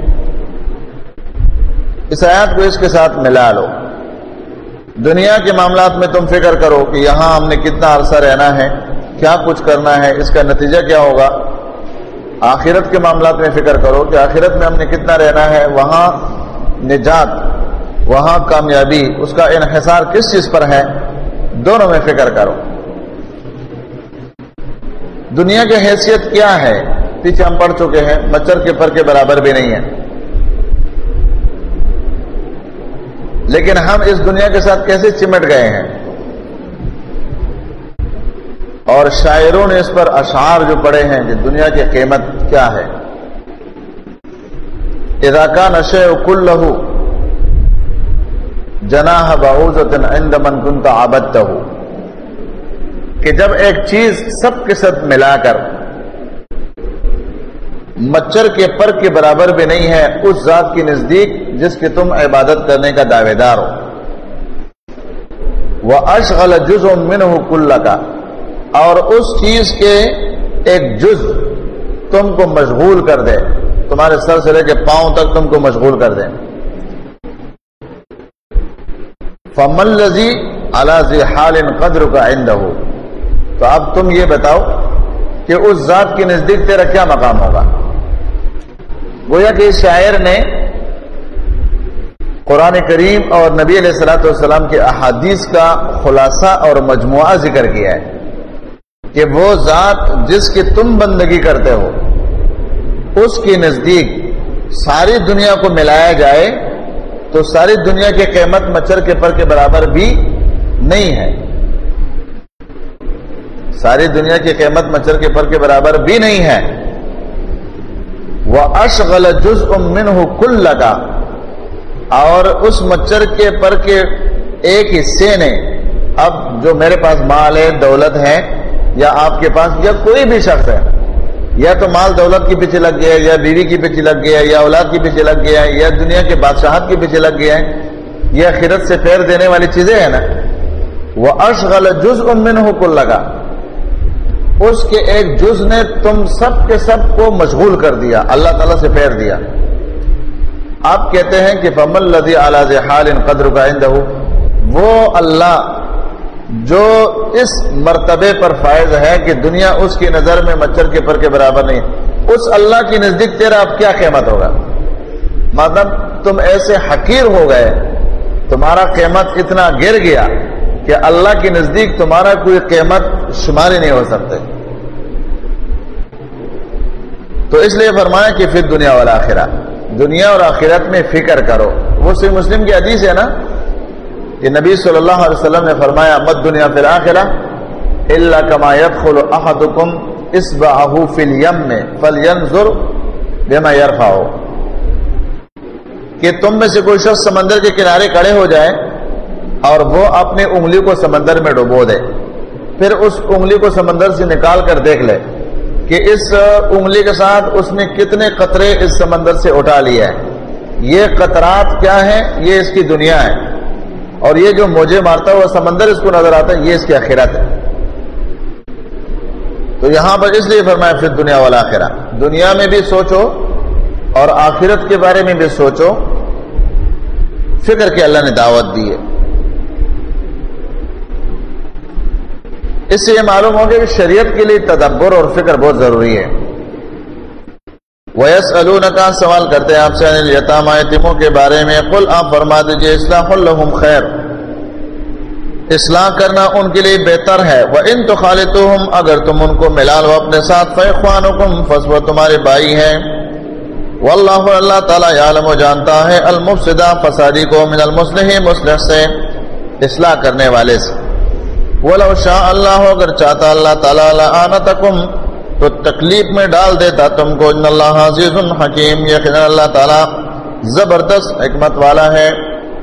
اس آیات کو اس کے ساتھ ملا لو۔ دنیا کے معاملات میں تم فکر کرو کہ یہاں ہم نے کتنا عرصہ رہنا ہے، کیا کچھ کرنا ہے، اس کا نتیجہ کیا ہوگا۔ آخرت کے معاملات میں فکر کرو کہ آخرت میں ہم نے کتنا رہنا ہے، وہاں نجات، وہاں کامیابی، اس کا انحصار کس چیز پر ہے، دونوں میں فکر کرو۔ دنیا کی حیثیت کیا ہے، پیچھے ہم پڑھ چکے ہیں، مچھر کے پر کے برابر بھی نہیں ہے، لیکن ہم اس دنیا کے ساتھ کیسے چمٹ گئے ہیں، اور شاعروں نے اس پر اشعار جو پڑھے ہیں کہ دنیا کی قیمت کیا ہے۔ اذا کان الشیء کلہ جناح بعوضۃ عند من كنت عبدتہ، کہ جب ایک چیز سب کے ساتھ ملا کر مچھر کے پر کے برابر بھی نہیں ہے اس ذات کے نزدیک جس کی تم عبادت کرنے کا دعوے دار ہو، وَأَشْغَلَ جُزْءٌ مِّنْهُ كُلَّكَ، اور اس چیز کے ایک جز تم کو مشغول کر دے، تمہارے سر سے لے کے پاؤں تک تم کو مشغول کر دے۔ فَمَا الَّذِي عَلَى ذِي حَالٍ قَدْرُكَ عِندَهُ، تو اب تم یہ بتاؤ کہ اس ذات کے نزدیک تیرا کیا مقام ہوگا۔ گویا کہ اس شاعر نے قرآن کریم اور نبی علیہ الصلوۃ والسلام کے احادیث کا خلاصہ اور مجموعہ ذکر کیا ہے کہ وہ ذات جس کی تم بندگی کرتے ہو اس کے نزدیک ساری دنیا کو ملایا جائے تو ساری دنیا کی قیمت مچھر کے پر کے برابر بھی نہیں ہے، ساری دنیا کی قیمت مچھر کے پر کے برابر بھی نہیں ہے۔ وَأَشْغَلَ جُزْءٌ مِّنْهُ كُلَّكَ، اور اس مچھر کے پر کے ایک حصے نے، اب جو میرے پاس مال ہے، دولت ہے، یا آپ کے پاس یا کوئی بھی شخص ہے، یا تو مال دولت کے پیچھے لگ گیا ہے، یا بیوی کے پیچھے لگ گیا ہے، یا اولاد کے پیچھے لگ گیا ہے، یا دنیا کے بادشاہت کے پیچھے لگ گیا ہے، یہ آخرت سے پھیر دینے والی چیزیں ہیں نا۔ وَأَشْغَلَ جُزْءٌ مِّنْهُ كُلَّكَ، اس کے ایک جز نے تم سب کے سب کو مشغول کر دیا، اللہ تعالیٰ سے پھیر دیا۔ آپ کہتے ہیں کہ فَمَا الَّذِي عَلَى ذِي حَالٍ قَدْرُكَ عِندَهُ، وہ اللہ جو اس مرتبے پر فائز ہے کہ دنیا اس کی نظر میں مچھر کے پر کے برابر نہیں، اس اللہ کی نزدیک تیرا اب کیا قیمت ہوگا۔ مطلب تم ایسے حقیر ہو گئے، تمہارا قیمت اتنا گر گیا کہ اللہ کے نزدیک تمہارا کوئی قیمت شماری نہیں ہو سکتے۔ تو اس لیے فرمایا کہ پھر دنیا والآخرہ، دنیا اور آخرت میں فکر کرو۔ وہ صحیح مسلم کی حدیث ہے نا کہ نبی صلی اللہ علیہ وسلم نے فرمایا مد دنیا فی الآخرہ الا کما يدخل احدکم اصبعہ فی الیم فلینظر بما یرفع، کہ تم میں سے کوئی شخص سمندر کے کنارے کھڑے ہو جائے اور وہ اپنے انگلی کو سمندر میں ڈبو دے، پھر اس انگلی کو سمندر سے نکال کر دیکھ لے کہ اس انگلی کے ساتھ اس نے کتنے قطرے اس سمندر سے اٹھا لیا ہے، یہ قطرات کیا ہیں، یہ اس کی دنیا ہے، اور یہ جو موجے مارتا ہوا سمندر اس کو نظر آتا ہے، یہ اس کی آخرت ہے۔ تو یہاں پر اس لیے فرمایا پھر دنیا والآخرہ، دنیا میں بھی سوچو اور آخرت کے بارے میں بھی سوچو، فکر کے اللہ نے دعوت دی ہے۔ اس سے یہ معلوم ہوگا کہ شریعت کے لیے تدبر اور فکر بہت ضروری ہے۔ وَيَسْأَلُونَكَ، سوال کرتے ہیں آپ سے، الیتامیٰ، یتیموں کے بارے میں، قل آپ فرما دیجئے اصلاح لہم خیر، اصلاح کرنا ان کے لیے بہتر ہے، وَإِن تُخَالِطُوهُمْ، اگر تم ان کو ملا لو اپنے ساتھ، فَإِخْوَانُكُمْ، پس وہ تمہارے بھائی ہیں، واللہ، اللہ تعالیٰ، یعلم، جانتا ہے، المفسدہ، فسادی کو، من المصلح، مصلح سے، اصلاح کرنے والے سے، وَلَوْ شَاءَ اللَّهُ، اگر چاہتا اللہ تعالیٰ، لَأَعْنَتَكُمْ، تو تکلیف میں ڈال دیتا تم کو، ان اللہ عزیز حکیم، یقینا اللہ تعالیٰ زبردست حکمت والا ہے،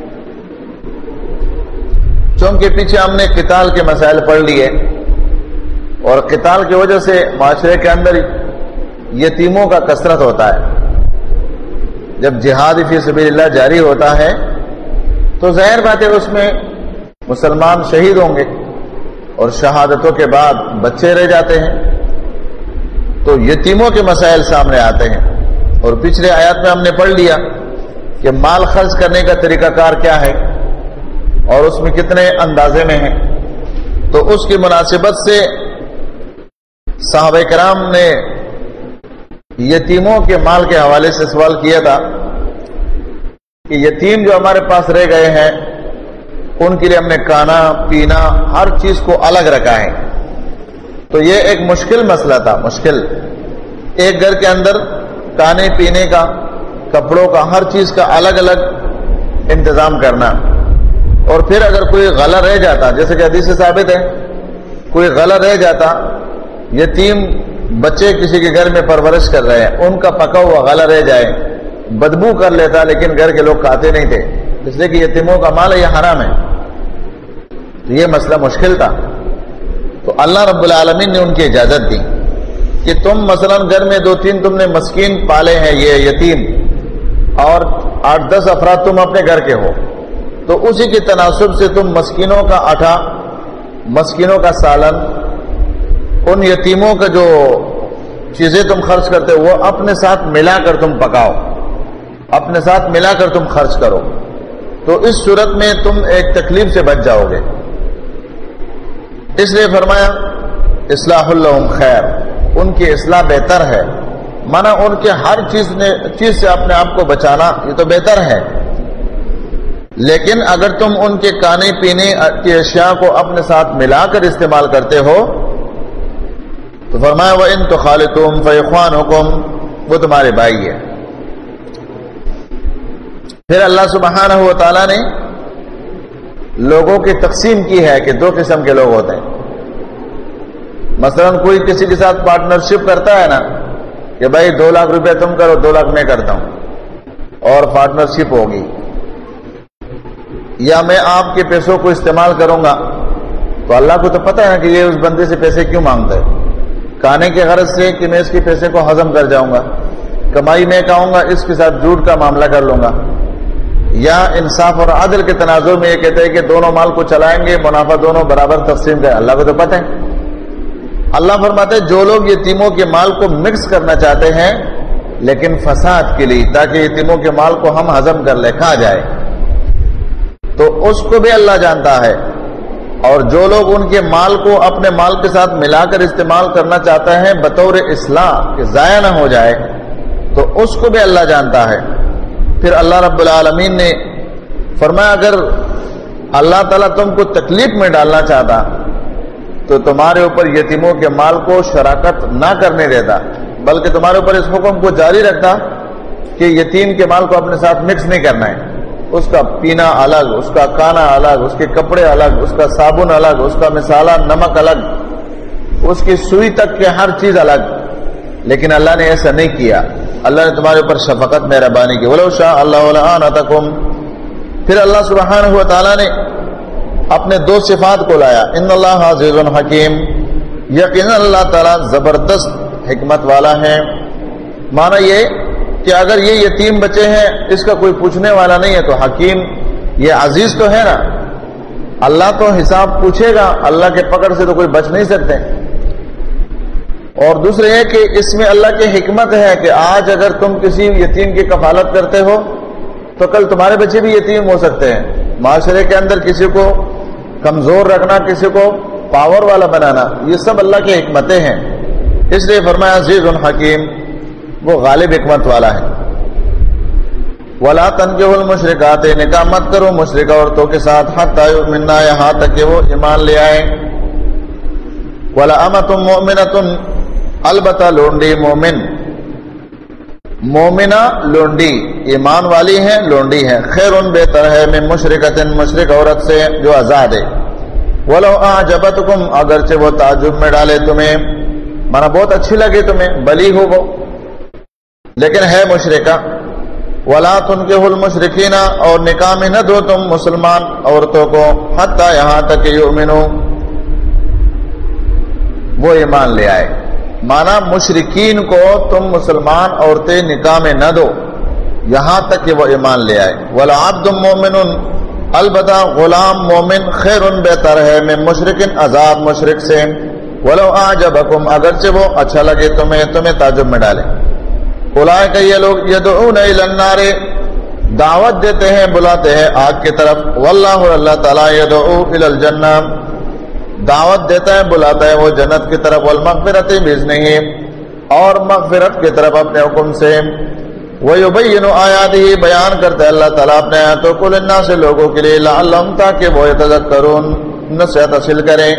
چونکہ پیچھے ہم نے قتال کے مسائل پڑھ لیے، اور قتال کی وجہ سے معاشرے کے اندر یتیموں کا کثرت ہوتا ہے. جب جہاد فی سبیل اللہ جاری ہوتا ہے تو ظاہر بات ہے اس میں مسلمان شہید ہوں گے، اور شہادتوں کے بعد بچے رہ جاتے ہیں، تو یتیموں کے مسائل سامنے آتے ہیں. اور پچھلے آیات میں ہم نے پڑھ لیا کہ مال خرچ کرنے کا طریقہ کار کیا ہے اور اس میں کتنے اندازے میں ہے. تو اس کی مناسبت سے صحابہ کرام نے یتیموں کے مال کے حوالے سے سوال کیا تھا کہ یتیم جو ہمارے پاس رہ گئے ہیں ان کے لیے ہم نے کھانا پینا ہر چیز کو الگ رکھا ہے. تو یہ ایک مشکل مسئلہ تھا، مشکل. ایک گھر کے اندر کھانے پینے کا، کپڑوں کا، ہر چیز کا الگ الگ انتظام کرنا. اور پھر اگر کوئی غلہ رہ جاتا، جیسے کہ حدیث سے ثابت ہے، کوئی غلہ رہ جاتا، یتیم بچے کسی کے گھر میں پرورش کر رہے ہیں، ان کا پکا ہوا غلہ رہ جائے، بدبو کر لیتا لیکن گھر کے لوگ کھاتے نہیں تھے، اس لیے کہ یتیموں کا مال ہے، یہ حرام ہے. تو یہ مسئلہ مشکل تھا. تو اللہ رب العالمین نے ان کی اجازت دی کہ تم مثلا گھر میں 2-3 تم نے مسکین پالے ہیں، یہ یتیم، اور 8-10 افراد تم اپنے گھر کے ہو، تو اسی کے تناسب سے تم مسکینوں کا آٹا، مسکینوں کا سالن، ان یتیموں کا جو چیزیں تم خرچ کرتے ہو وہ اپنے ساتھ ملا کر تم پکاؤ، اپنے ساتھ ملا کر تم خرچ کرو. تو اس صورت میں تم ایک تکلیف سے بچ جاؤ گے. اس لیے فرمایا اصلاح لہم خیر، ان کی اصلاح بہتر ہے، مانا ان کے ہر چیز سے اپنے آپ کو بچانا یہ تو بہتر ہے. لیکن اگر تم ان کے کھانے پینے کی اشیاء کو اپنے ساتھ ملا کر استعمال کرتے ہو تو فرمایا وَإِن تُخَالِطُهُمْ فَإِخْوَانُكُمْ، وہ تمہارے بھائی ہے. پھر اللہ سبحانہ و تعالیٰ نے لوگوں کی تقسیم کی ہے کہ 2 قسم کے لوگ ہوتے ہیں. مثلا کوئی کسی کے ساتھ پارٹنرشپ کرتا ہے نا کہ بھائی 2 لاکھ روپے تم کرو، 2 لاکھ میں کرتا ہوں، اور پارٹنرشپ ہوگی. یا میں آپ کے پیسوں کو استعمال کروں گا، تو اللہ کو تو پتہ ہے کہ یہ اس بندے سے پیسے کیوں مانگتا ہے، کھانے کے غرض سے کہ میں اس کے پیسے کو ہضم کر جاؤں گا، کمائی میں کہوں گا، اس کے ساتھ جھوٹ کا معاملہ کر لوں گا. یا انصاف اور عدل کے تناظر میں یہ کہتے ہیں کہ دونوں مال کو چلائیں گے، منافع دونوں برابر تقسیم کریں. اللہ کو تو پتہ ہے. اللہ فرماتے ہیں جو لوگ یتیموں کے مال کو مکس کرنا چاہتے ہیں لیکن فساد کے لیے، تاکہ یتیموں کے مال کو ہم ہضم کر لیں، کھا جائے، تو اس کو بھی اللہ جانتا ہے. اور جو لوگ ان کے مال کو اپنے مال کے ساتھ ملا کر استعمال کرنا چاہتے ہیں بطور اصلاح کہ ضائع نہ ہو جائے، تو اس کو بھی اللہ جانتا ہے. پھر اللہ رب العالمین نے فرمایا اگر اللہ تعالیٰ تم کو تکلیف میں ڈالنا چاہتا تو تمہارے اوپر یتیموں کے مال کو شراکت نہ کرنے دیتا، بلکہ تمہارے اوپر اس حکم کو جاری رکھتا کہ یتیم کے مال کو اپنے ساتھ مکس نہیں کرنا ہے. اس کا پینا الگ، اس کا کھانا الگ، اس کے کپڑے الگ، اس کا صابن الگ، اس کا مسالہ نمک الگ، اس کی سوئی تک کے ہر چیز الگ. لیکن اللہ نے ایسا نہیں کیا. اللہ نے تمہارے اوپر شفقت مہربانی کی. وَلَوْ شَاءَ اللَّهُ لَأَعْنَتَكُمْ. پھر اللہ سبحانہ و تعالیٰ نے اپنے 2 صفات کو لایا. ان اللہ عزیز حکیم، یقینا اللہ تعالیٰ زبردست حکمت والا ہے. معنی یہ کہ اگر یہ یتیم بچے ہیں، اس کا کوئی پوچھنے والا نہیں ہے، تو حکیم یہ عزیز تو ہے نا، اللہ تو حساب پوچھے گا، اللہ کے پکڑ سے تو کوئی بچ نہیں سکتے. اور دوسرے یہ کہ اس میں اللہ کی حکمت ہے کہ آج اگر تم کسی یتیم کی کفالت کرتے ہو تو کل تمہارے بچے بھی یتیم ہو سکتے ہیں. معاشرے کے اندر کسی کو کمزور رکھنا، کسی کو پاور والا بنانا، یہ سب اللہ کی حکمتیں ہیں. اس لیے فرمایا عزیز حکیم، وہ غالب حکمت والا ہے. وَلَا تَنكِحُوا الْمُشْرِكَاتِ، نکاح مت کرو مشرکہ عورتوں کے ساتھ، حَتَّى يُؤْمِنَّا، یہاں تک کہ وہ ایمان لے آئے. وَلَأَمَةٌ مُؤْمِنَةٌ، البتہ لونڈی مومن، مومنہ لونڈی ایمان والی ہے، لونڈی ہے، خیرٌ بہتر ہے، من مشرکۃ، مشرک عورت سے جو آزاد ہے. وَلَوْ أَعْجَبَتْكُمْ، اگرچہ وہ تعجب میں ڈالے تمہیں، مانا بہت اچھی لگے تمہیں، بلی ہو وہ لیکن ہے مشرکہ. ولا تنکحوا المشرکین، اور نکاح میں نہ دو تم مسلمان عورتوں کو، حتی یہاں تک کہ یؤمنوا، وہ ایمان لے آئے۔ مانا مشرکین کو تم مسلمان عورتیں نکاح میں نہ دو یہاں تک کہ وہ ایمان لے آئے۔ وَلَعَبْدٌ مُؤْمِنٌ، البتہ غلام مومن خیر بہتر ہے من مشرک، عذاب مشرک سے، وَلَوْ أَعْجَبَكُمْ، اگرچہ وہ اچھا لگے تمہیں تعجب میں ڈالے۔ اولئک، یہ لوگ، یدعون الی النار، دعوت دیتے ہیں بلاتے ہیں آگ کی طرف، واللہ، اللہ تعالیٰ، یدعو الی الجنہ، دعوت دیتا ہے بلاتا ہے وہ جنت کی طرف، والمغفرۃ باذنہ، اور مغفرت کی طرف اپنے حکم سے، وَيُبَيِّنُ آیاتہ، بیان کرتا ہے اللہ تعالیٰ اپنے آیاتوں کو، للناس، لوگوں کے لیے، لعلہم، تاکہ وہ یتذکرون، نصیحت حاصل کریں۔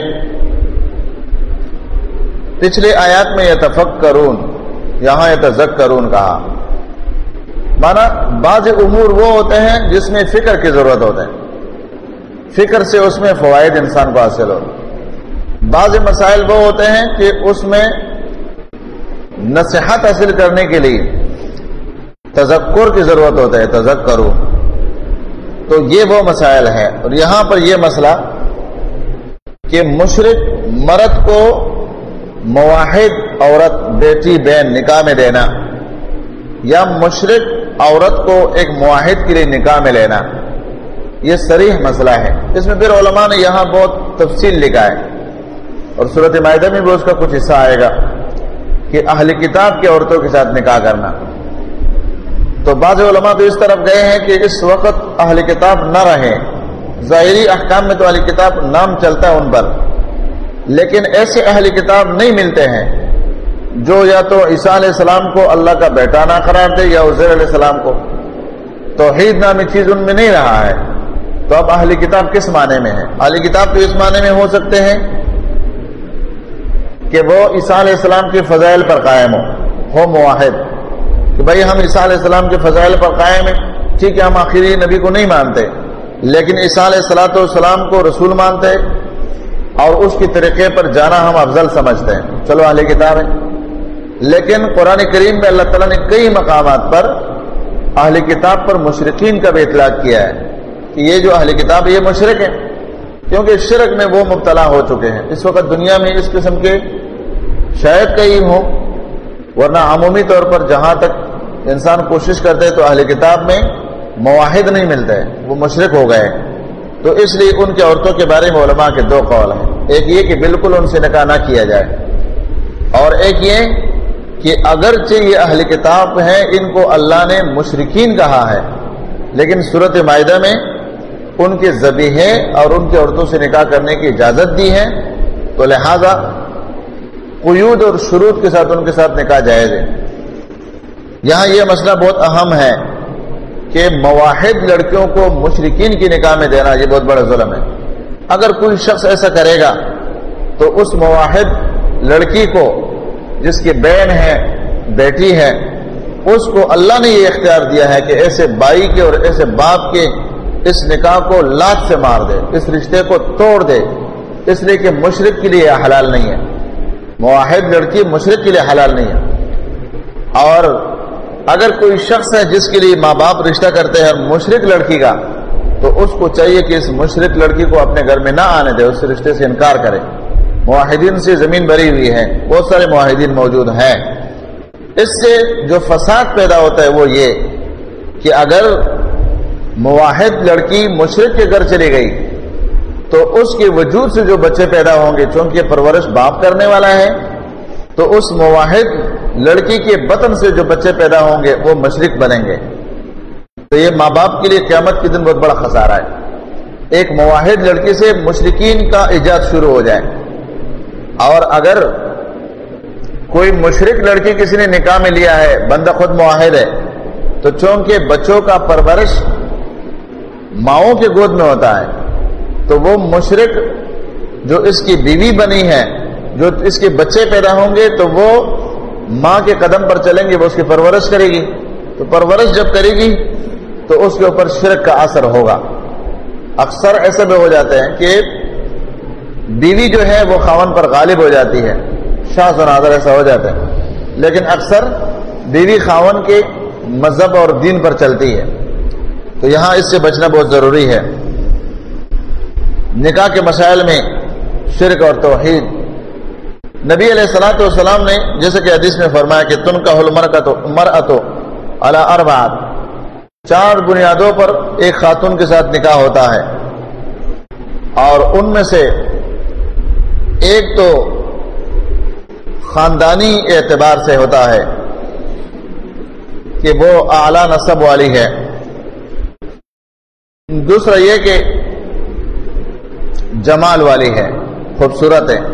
پچھلے آیات میں یتفکرون، یہاں یتذکرون کہا، مانا بعض امور وہ ہوتے ہیں جس میں فکر کی ضرورت ہوتے ہیں، فکر سے اس میں فوائد انسان کو حاصل ہوتے ہیں۔ بعض مسائل وہ ہوتے ہیں کہ اس میں نصیحت حاصل کرنے کے لیے تذکر کی ضرورت ہوتا ہے، تذکرو، تو یہ وہ مسائل ہیں۔ اور یہاں پر یہ مسئلہ کہ مشرک مرد کو موحد عورت، بیٹی بہن نکاح میں دینا، یا مشرک عورت کو ایک موحد کے لیے نکاح میں لینا، یہ صریح مسئلہ ہے۔ اس میں پھر علماء نے یہاں بہت تفصیل لکھا ہے، اور سورۃ مائدہ میں بھی اس کا کچھ حصہ آئے گا کہ اہل کتاب کی عورتوں کے ساتھ نکاح کرنا۔ تو بعض علماء تو اس طرف گئے ہیں کہ اس وقت اہل کتاب نہ رہیں، ظاہری احکام میں تو اہل کتاب نام چلتا ہے ان پر، لیکن ایسے اہل کتاب نہیں ملتے ہیں جو یا تو عیسیٰ علیہ السلام کو اللہ کا بیٹا نہ قرار دے، یا عزیر علیہ السلام کو، توحید نامی چیز ان میں نہیں رہا ہے۔ تو اب اہل کتاب کس معنی میں ہے؟ اہل کتاب تو اس معنی میں ہو سکتے ہیں کہ وہ عیسیٰ علیہ السلام کے فضائل پر قائم ہو موحد، کہ بھائی ہم عیسیٰ علیہ السلام کے فضائل پر قائم ہیں، ٹھیک ہے، ہم آخری نبی کو نہیں مانتے، لیکن عیسیٰ علیہ السلام کو رسول مانتے اور اس کی طریقے پر جانا ہم افضل سمجھتے ہیں، چلو اہل کتاب ہے۔ لیکن قرآن کریم میں اللہ تعالیٰ نے کئی مقامات پر اہل کتاب پر مشرکین کا بھی اطلاق کیا ہے کہ یہ جو اہل کتاب یہ مشرک ہیں، کیونکہ شرک میں وہ مبتلا ہو چکے ہیں۔ اس وقت دنیا میں اس قسم کے شاید کئی ہوں، ورنہ عمومی طور پر جہاں تک انسان کوشش کرتے تو اہل کتاب میں موحد نہیں ملتے، وہ مشرک ہو گئے۔ تو اس لیے ان کی عورتوں کے بارے میں علماء کے دو قول ہیں، ایک یہ کہ بالکل ان سے نکاح نہ کیا جائے، اور ایک یہ کہ اگرچہ یہ اہل کتاب ہیں، ان کو اللہ نے مشرکین کہا ہے، لیکن سورۃ مائدہ میں ان کے ذبیحے اور ان کی عورتوں سے نکاح کرنے کی اجازت دی ہے، تو لہذا قیود اور شروط کے ساتھ ان کے ساتھ نکاح جائز ہے۔ یہاں یہ مسئلہ بہت اہم ہے کہ مواحد لڑکیوں کو مشرکین کی نکاح میں دینا یہ بہت بڑا ظلم ہے۔ اگر کوئی شخص ایسا کرے گا تو اس مواحد لڑکی کو، جس کی بہن ہے، بیٹی ہے، اس کو اللہ نے یہ اختیار دیا ہے کہ ایسے بائی کے اور ایسے باپ کے اس نکاح کو لات سے مار دے، اس رشتے کو توڑ دے، اس لیے کہ مشرک کے لیے حلال نہیں ہے، مواحد لڑکی مشرک کے لیے حلال نہیں ہے۔ اور اگر کوئی شخص ہے جس کے لیے ماں باپ رشتہ کرتے ہیں مشرک لڑکی کا، تو اس کو چاہیے کہ اس مشرک لڑکی کو اپنے گھر میں نہ آنے دے، اس رشتے سے انکار کرے۔ موحدین سے زمین بھری ہوئی ہے، بہت سارے موحدین موجود ہیں۔ اس سے جو فساد پیدا ہوتا ہے وہ یہ کہ اگر موحد لڑکی مشرک کے گھر چلی گئی تو اس کے وجود سے جو بچے پیدا ہوں گے، چونکہ پرورش باپ کرنے والا ہے، تو اس موحد لڑکی کے بطن سے جو بچے پیدا ہوں گے وہ مشرک بنیں گے۔ تو یہ ماں باپ کے لیے قیامت کے دن بہت بڑا خسارہ ہے۔ ایک موحد لڑکی سے مشرکین کا ایجاد شروع ہو جائے، اور اگر کوئی مشرک لڑکی کسی نے نکاح میں لیا ہے، بندہ خود موحد ہے، تو چونکہ بچوں کا پرورش ماؤں کے گود میں ہوتا ہے، تو وہ مشرک جو اس کی بیوی بنی ہے، جو اس کے بچے پیدا ہوں گے، تو وہ ماں کے قدم پر چلیں گے، وہ اس کی پرورش کرے گی، تو پرورش جب کرے گی تو اس کے اوپر شرک کا اثر ہوگا۔ اکثر ایسے بھی ہو جاتے ہیں کہ بیوی جو ہے وہ خاوند پر غالب ہو جاتی ہے، شاذ و نادر ایسا ہو جاتا ہے، لیکن اکثر بیوی خاوند کے مذہب اور دین پر چلتی ہے، تو یہاں اس سے بچنا بہت ضروری ہے۔ نکاح کے مسائل میں شرک اور توحید، نبی علیہ الصلوۃ والسلام نے جیسے کہ حدیث میں فرمایا کہ تنکح المرأۃ علی اربعۃ، 4 بنیادوں پر ایک خاتون کے ساتھ نکاح ہوتا ہے، اور ان میں سے ایک تو خاندانی اعتبار سے ہوتا ہے کہ وہ اعلیٰ نسب والی ہے، دوسرا یہ کہ جمال والی ہے، خوبصورت ہے،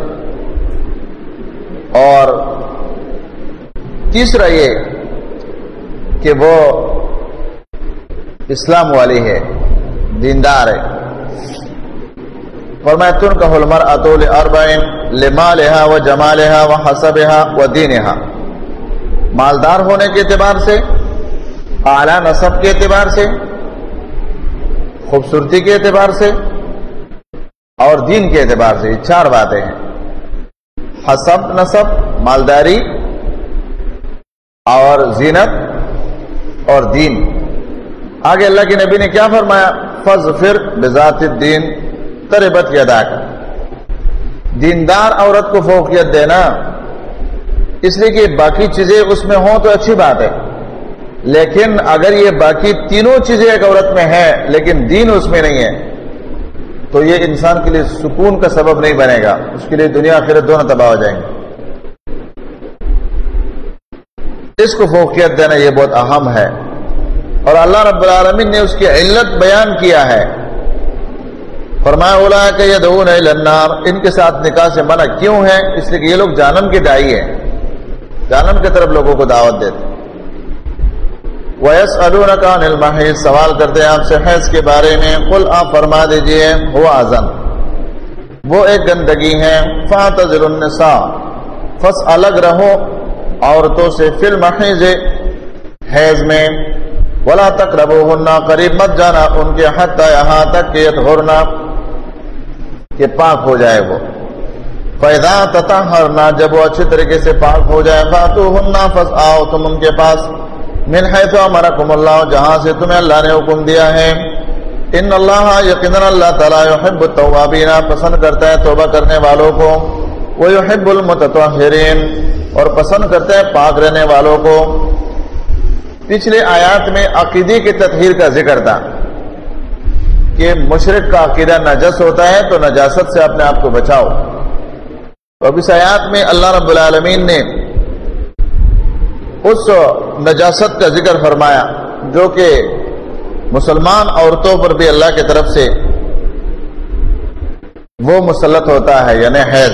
اور تیسرا یہ کہ وہ اسلام والی ہے، دیندار ہے۔ فرمایا تنکح المرأۃ لأربع لمالها وجمالها وحسبها ودینها، مالدار ہونے کے اعتبار سے، اعلیٰ نسب کے اعتبار سے، خوبصورتی کے اعتبار سے اور دین کے اعتبار سے، یہ 4 باتیں ہیں، حسب نسب، مالداری اور زینت اور دین۔ آگے اللہ کے نبی نے کیا فرمایا؟ فاظفر بذات الدین تربت یداک، دیندار عورت کو فوقیت دینا، اس لیے کہ باقی چیزیں اس میں ہوں تو اچھی بات ہے، لیکن اگر یہ باقی تینوں چیزیں ایک عورت میں ہیں لیکن دین اس میں نہیں ہے تو یہ انسان کے لیے سکون کا سبب نہیں بنے گا، اس کے لیے دنیا آخرت دونوں تباہ ہو جائیں گے۔ اس کو فوقیت دینا یہ بہت اہم ہے، اور اللہ رب العالمین نے اس کی علت بیان کیا ہے، فرمایا اولئک یدعون الی النار، ان کے ساتھ نکاح سے منع کیوں ہے؟ اس لیے کہ یہ لوگ جہنم کے داعی ہیں، جہنم کی طرف لوگوں کو دعوت دیتے۔ وَيَسْأَلُونَكَ عَنِ الْمَحِيضِ، سوال کرتے ہیں آپ سے حیض کے بارے میں، قل آپ فرما دیجئے هو اذن، وہ ایک گندگی ہے، فَاعْتَزِلُوا النِّسَاءَ، پس الگ رہو عورتوں سے، فی المحیض، حیض میں، وَلَا تَقْرَبُوهُنَّ، قریب مت جانا ان کے، حتی یہاں تک کہ یطہرن، کہ پاک ہو جائے وہ، فَإِذَا تَطَهَّرْنَ، جب وہ اچھی طریقے سے پاک ہو جائے، فَأْتُوهُنَّ، پس آؤ تم ان کے پاس، من حیث امرکم اللہ، جہاں سے تمہیں اللہ نے حکم دیا ہے، ان اللہ، یقینا اللہ تعالی، یحب التوابین، پسند کرتا ہے توبہ کرنے والوں کو، ویحب المتطہرین، اور پسند کرتا ہے پاک رہنے والوں کو۔ پچھلے آیات میں عقیدے کی تطہیر کا ذکر تھا کہ مشرک کا عقیدہ نجس ہوتا ہے تو نجاست سے اپنے آپ کو بچاؤ، تو اب اس آیات میں اللہ رب العالمین نے اس نجاست کا ذکر فرمایا جو کہ مسلمان عورتوں پر بھی اللہ کی طرف سے وہ مسلط ہوتا ہے، یعنی حیض۔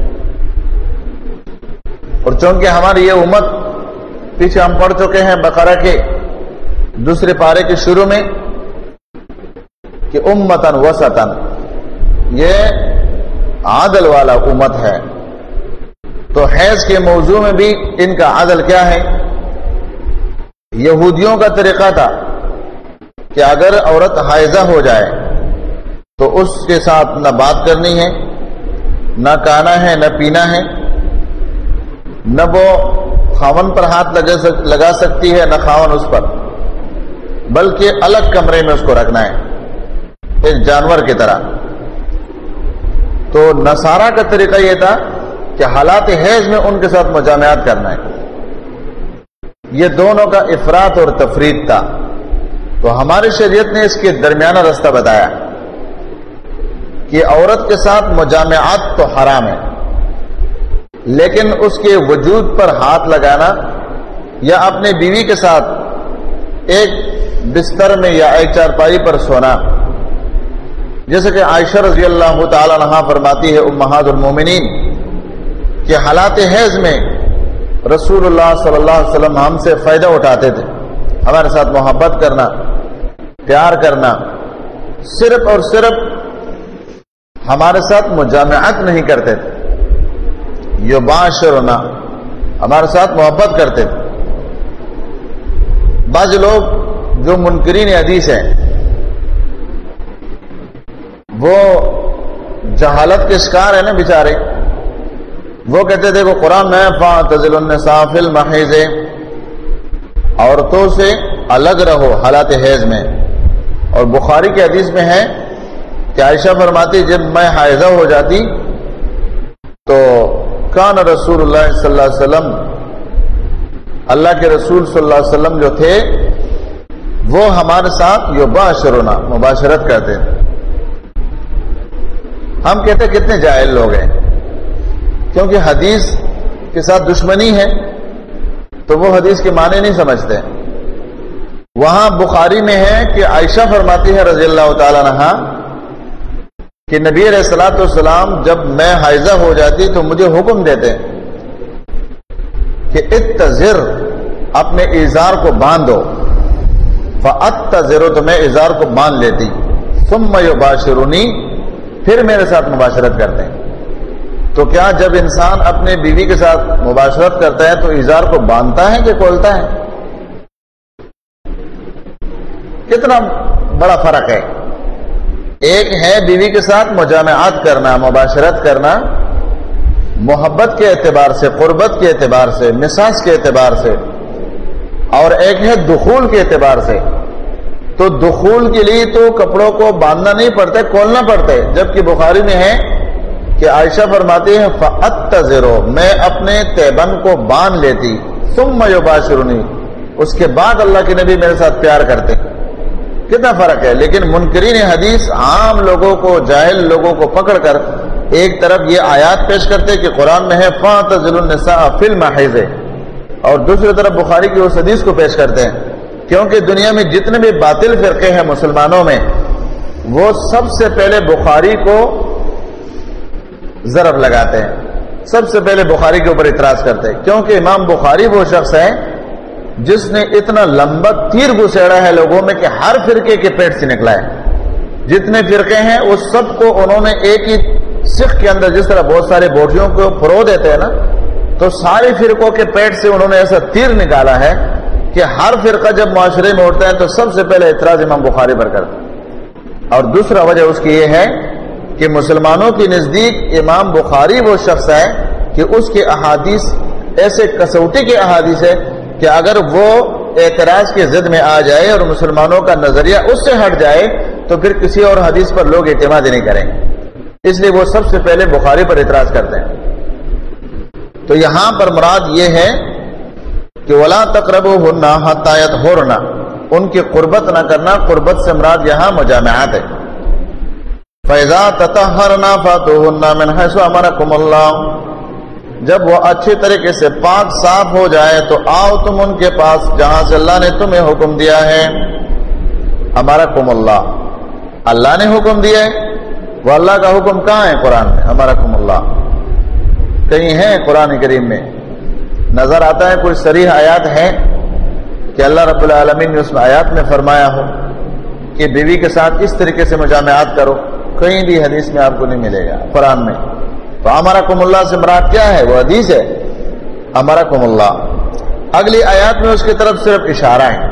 اور چونکہ ہماری یہ امت، پیچھے ہم پڑھ چکے ہیں بقرہ کے 2 پارے کے شروع میں کہ امتن وسطن، یہ عدل والا امت ہے، تو حیض کے موضوع میں بھی ان کا عدل کیا ہے؟ یہودیوں کا طریقہ تھا کہ اگر عورت حائضہ ہو جائے تو اس کے ساتھ نہ بات کرنی ہے، نہ کھانا ہے، نہ پینا ہے، نہ وہ خاون پر ہاتھ لگا سکتی ہے، نہ خاون اس پر، بلکہ الگ کمرے میں اس کو رکھنا ہے ایک جانور کی طرح۔ تو نصارہ کا طریقہ یہ تھا کہ حالات حیض میں ان کے ساتھ مجامعات کرنا ہے، یہ دونوں کا افراط اور تفرید تھا۔ تو ہماری شریعت نے اس کے درمیانہ رستہ بتایا کہ عورت کے ساتھ مجامعات تو حرام ہے، لیکن اس کے وجود پر ہاتھ لگانا یا اپنے بیوی کے ساتھ ایک بستر میں یا ایک چارپائی پر سونا، جیسے کہ عائشہ رضی اللہ تعالی عنہا فرماتی ہے امہات المومنین کہ حالات حیض میں رسول اللہ صلی اللہ علیہ وسلم ہم سے فائدہ اٹھاتے تھے، ہمارے ساتھ محبت کرنا، پیار کرنا، صرف اور صرف ہمارے ساتھ مجامعت نہیں کرتے تھے، یباشرنا، ہمارے ساتھ محبت کرتے تھے۔ بعض لوگ جو منکرین حدیث ہیں وہ جہالت کے شکار ہیں نا بیچارے، وہ کہتے تھے کہ قرآن میں فاعتزلوا النساء فی المحیض، عورتوں سے الگ رہو حالات حیض میں. اور بخاری کی حدیث میں ہے کہ عائشہ فرماتی جب میں حائضہ ہو جاتی تو کان رسول اللہ صلی اللہ علیہ وسلم، اللہ کے رسول صلی اللہ علیہ وسلم جو تھے وہ ہمارے ساتھ یباشرنا مباشرت کرتے. ہم کہتے کتنے جاہل لوگ ہیں، کیونکہ حدیث کے ساتھ دشمنی ہے تو وہ حدیث کے معنی نہیں سمجھتے. وہاں بخاری میں ہے کہ عائشہ فرماتی ہے رضی اللہ تعالی عنہا کہ نبی علیہ الصلوۃ والسلام جب میں حائضہ ہو جاتی تو مجھے حکم دیتے کہ اتزر، اپنے ازار کو باندھو. فاتزر، تو میں ازار کو باندھ لیتی. ثم یباشرنی، پھر میرے ساتھ مباشرت کرتے ہیں. تو کیا جب انسان اپنے بیوی کے ساتھ مباشرت کرتا ہے تو ازار کو باندھتا ہے کہ کھولتا ہے؟ کتنا بڑا فرق ہے. ایک ہے بیوی کے ساتھ مجامعات کرنا، مباشرت کرنا، محبت کے اعتبار سے، قربت کے اعتبار سے، مساج کے اعتبار سے، اور ایک ہے دخول کے اعتبار سے. تو دخول کے لیے تو کپڑوں کو باندھنا نہیں پڑتا، کھولنا پڑتا ہے. جبکہ بخاری میں ہے کہ عائشہ فرماتی ہے فاتزرو، میں اپنے تیبن کو باندھ لیتی. ثم یباشرنی، اس کے بعد اللہ کے نبی میرے ساتھ پیار کرتے. کتنا فرق ہے. لیکن منکرین حدیث عام لوگوں کو، جاہل لوگوں کو پکڑ کر ایک طرف یہ آیات پیش کرتے کہ قرآن میں ہے فاعتزلوا النساء فی المحیض، اور دوسری طرف بخاری کی اس حدیث کو پیش کرتے ہیں. کیونکہ دنیا میں جتنے بھی باطل فرقے ہیں مسلمانوں میں، وہ سب سے پہلے بخاری کو ضرب لگاتے ہیں، سب سے پہلے بخاری کے اوپر اعتراض کرتے ہیں. کیونکہ امام بخاری وہ شخص ہے جس نے اتنا لمبا تیر گھسیڑا ہے لوگوں میں کہ ہر فرقے کے پیٹ سے نکلا ہے. جتنے فرقے ہیں اس سب کو انہوں نے ایک ہی سکھ کے اندر، جس طرح بہت سارے بوٹیوں کو پرو دیتے ہیں نا، تو سارے فرقوں کے پیٹ سے انہوں نے ایسا تیر نکالا ہے کہ ہر فرقہ جب معاشرے میں اٹھتا ہے تو سب سے پہلے اعتراض امام بخاری پر کرتا ہے. اور دوسرا وجہ اس کی یہ ہے کہ مسلمانوں کے نزدیک امام بخاری وہ شخص ہے کہ اس کے احادیث ایسے کسوٹی کے احادیث ہے کہ اگر وہ اعتراض کے ضد میں آ جائے اور مسلمانوں کا نظریہ اس سے ہٹ جائے تو پھر کسی اور حدیث پر لوگ اعتماد نہیں کریں. اس لیے وہ سب سے پہلے بخاری پر اعتراض کرتے ہیں. تو یہاں پر مراد یہ ہے کہ وَلَا تَقْرَبُوهُنَّ حَتَّى يَطْهُرْنَ، ان کی قربت نہ کرنا. قربت سے مراد یہاں مجامعات ہے. فَإِذَا تَطَهَّرْنَ فَأْتُوهُنَّ مِنْ حَيْثُ أَمَرَكُمُ اللَّهُ، جب وہ اچھے طریقے سے پاک صاف ہو جائے تو آؤ تم ان کے پاس جہاں سے اللہ نے تمہیں حکم دیا ہے. امرکم اللہ، اللہ نے حکم دیا ہے. وہ اللہ کا حکم کہاں ہے قرآن میں؟ امرکم اللہ کہیں ہے قرآن کریم میں؟ نظر آتا ہے کوئی صریح آیات ہے کہ اللہ رب العالمین نے اس میں آیات میں فرمایا ہو کہ بیوی کے ساتھ اس طریقے سے مجامعات کرو؟ کہیں بھی حدیث میں آپ کو نہیں ملے گا قرآن میں. تو امرکم اللہ سے مراد کیا ہے؟ وہ حدیث ہے امرکم اللہ. اگلی آیات میں اس کی طرف صرف اشارہ ہے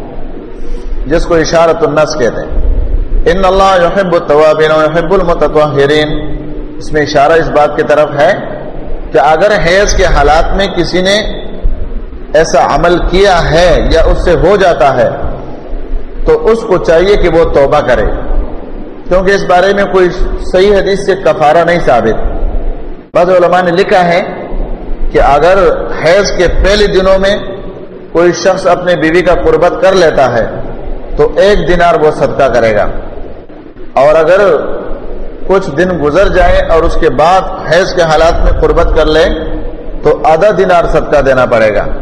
جس کو اشارۃ النص کہتے ہیں. ان اللہ یحب التوابین ویحب المتطہرین. اس میں اشارہ اس بات کی طرف ہے کہ اگر حیض کے حالات میں کسی نے ایسا عمل کیا ہے یا اس سے ہو جاتا ہے تو اس کو چاہیے کہ وہ توبہ کرے، کیونکہ اس بارے میں کوئی صحیح حدیث سے کفارہ نہیں ثابت. بعض علماء نے لکھا ہے کہ اگر حیض کے پہلے دنوں میں کوئی شخص اپنے بیوی کا قربت کر لیتا ہے تو 1 دینار وہ صدقہ کرے گا، اور اگر کچھ دن گزر جائے اور اس کے بعد حیض کے حالات میں قربت کر لے تو آدھا دینار صدقہ دینا پڑے گا.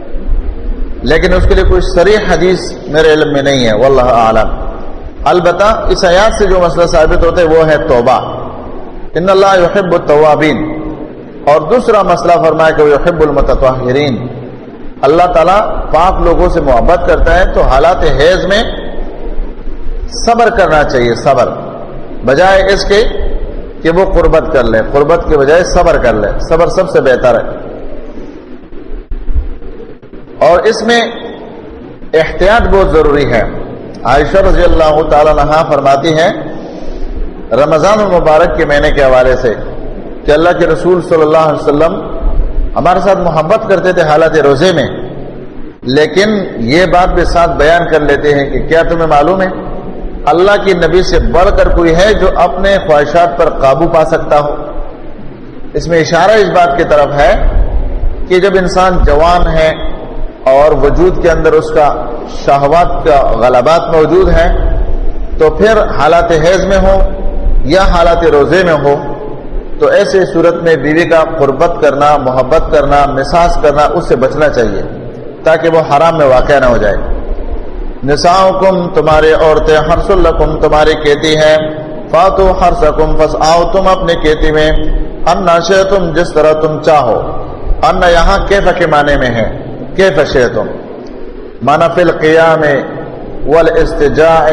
لیکن اس کے لیے کوئی صریح حدیث میرے علم میں نہیں ہے، واللہ اعلم. البتہ اس آیات سے جو مسئلہ ثابت ہوتا ہے وہ ہے توبہ. ان اللہ یحب التوابین. اور دوسرا مسئلہ فرمایا کہ وہ یحب المتطہرین. اللہ تعالیٰ پاک لوگوں سے محبت کرتا ہے، تو حالات حیض میں صبر کرنا چاہیے. صبر بجائے اس کے کہ وہ قربت کر لے، قربت کے بجائے صبر کر لے. صبر سب سے بہتر ہے. اور اس میں احتیاط بہت ضروری ہے. عائشہ رضی اللہ تعالی عنہا فرماتی ہیں رمضان المبارک کے مہینے کے حوالے سے کہ اللہ کے رسول صلی اللہ علیہ وسلم ہمارے ساتھ محبت کرتے تھے حالت روزے میں، لیکن یہ بات بھی ساتھ بیان کر لیتے ہیں کہ کیا تمہیں معلوم ہے اللہ کی نبی سے بڑھ کر کوئی ہے جو اپنے خواہشات پر قابو پا سکتا ہو؟ اس میں اشارہ اس بات کی طرف ہے کہ جب انسان جوان ہے اور وجود کے اندر اس کا شہوات کا غلبات موجود ہے تو پھر حالات حیض میں ہو یا حالات روزے میں ہو تو ایسے صورت میں بیوی کا قربت کرنا، محبت کرنا، مساس کرنا اس سے بچنا چاہیے تاکہ وہ حرام میں واقع نہ ہو جائے۔ نساؤکم تمہارے عورتیں حرث لکم تمہاری کھیتی ہے، فاتو حرثکم فسعوا تم اپنے کھیتی میں، انا شئتم جس طرح تم چاہو۔ انا یہاں کیف کے معنی میں ہے، کیف شئتم معنی فی القیام والاستجاع،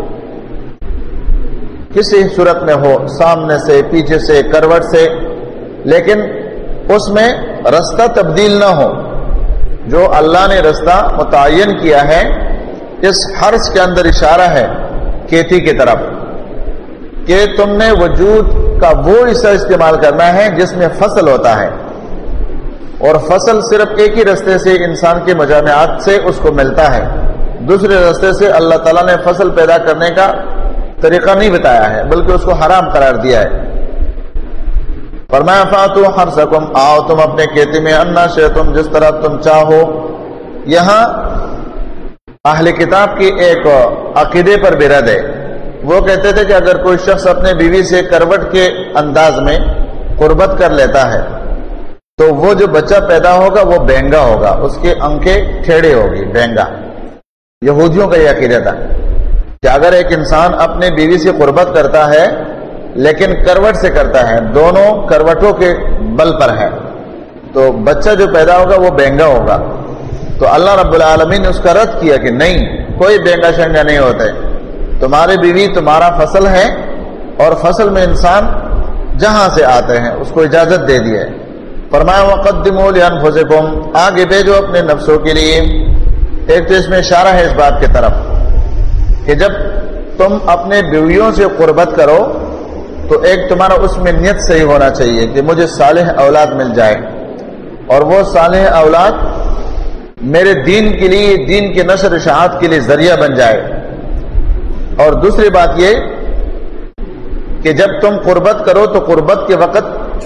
کسی صورت میں ہو، سامنے سے، پیچھے سے، کروٹ سے، لیکن اس میں رستہ تبدیل نہ ہو۔ جو اللہ نے رستہ متعین کیا ہے اس حرث کے اندر اشارہ ہے کھیتی کی طرف کہ تم نے وجود کا وہ حصہ استعمال کرنا ہے جس میں فصل ہوتا ہے، اور فصل صرف ایک ہی رستے سے انسان کے مجامعات سے اس کو ملتا ہے، دوسرے رستے سے اللہ تعالیٰ نے فصل پیدا کرنے کا طریقہ نہیں بتایا ہے بلکہ اس کو حرام قرار دیا ہے۔ فرمایا فاتو حرثکم، آؤ تم اپنے کھیتی میں، انا شئتم جس طرح تم چاہو۔ یہاں اہل کتاب کی ایک عقیدے پر بھی رد ہے۔ وہ کہتے تھے کہ اگر کوئی شخص اپنے بیوی سے کروٹ کے انداز میں قربت کر لیتا ہے تو وہ جو بچہ پیدا ہوگا وہ بینگا ہوگا، اس کے آنکھیں ٹھیڑے ہوگی، بینگا۔ یہودیوں کا یہ عقیدہ تھا کہ اگر ایک انسان اپنے بیوی سے قربت کرتا ہے لیکن کروٹ سے کرتا ہے، دونوں کروٹوں کے بل پر ہے، تو بچہ جو پیدا ہوگا وہ بینگا ہوگا۔ تو اللہ رب العالمین نے اس کا رد کیا کہ نہیں، کوئی بینگا شنگا نہیں ہوتا ہے، تمہاری بیوی تمہارا فصل ہے اور فصل میں انسان جہاں سے آتے ہیں اس کو اجازت دے دی ہے۔ فرمایا وقدموا لانفسکم، آگے بھیجو اپنے نفسوں کے لیے۔ ایک تو اس میں اشارہ ہے اس بات کی طرف کہ جب تم اپنے بیویوں سے قربت کرو تو ایک تمہارا اس میں نیت صحیح ہونا چاہیے کہ مجھے صالح اولاد مل جائے، اور وہ صالح اولاد میرے دین کے لیے، دین کے نشر اشاعت کے لیے ذریعہ بن جائے۔ اور دوسری بات یہ کہ جب تم قربت کرو تو قربت کے وقت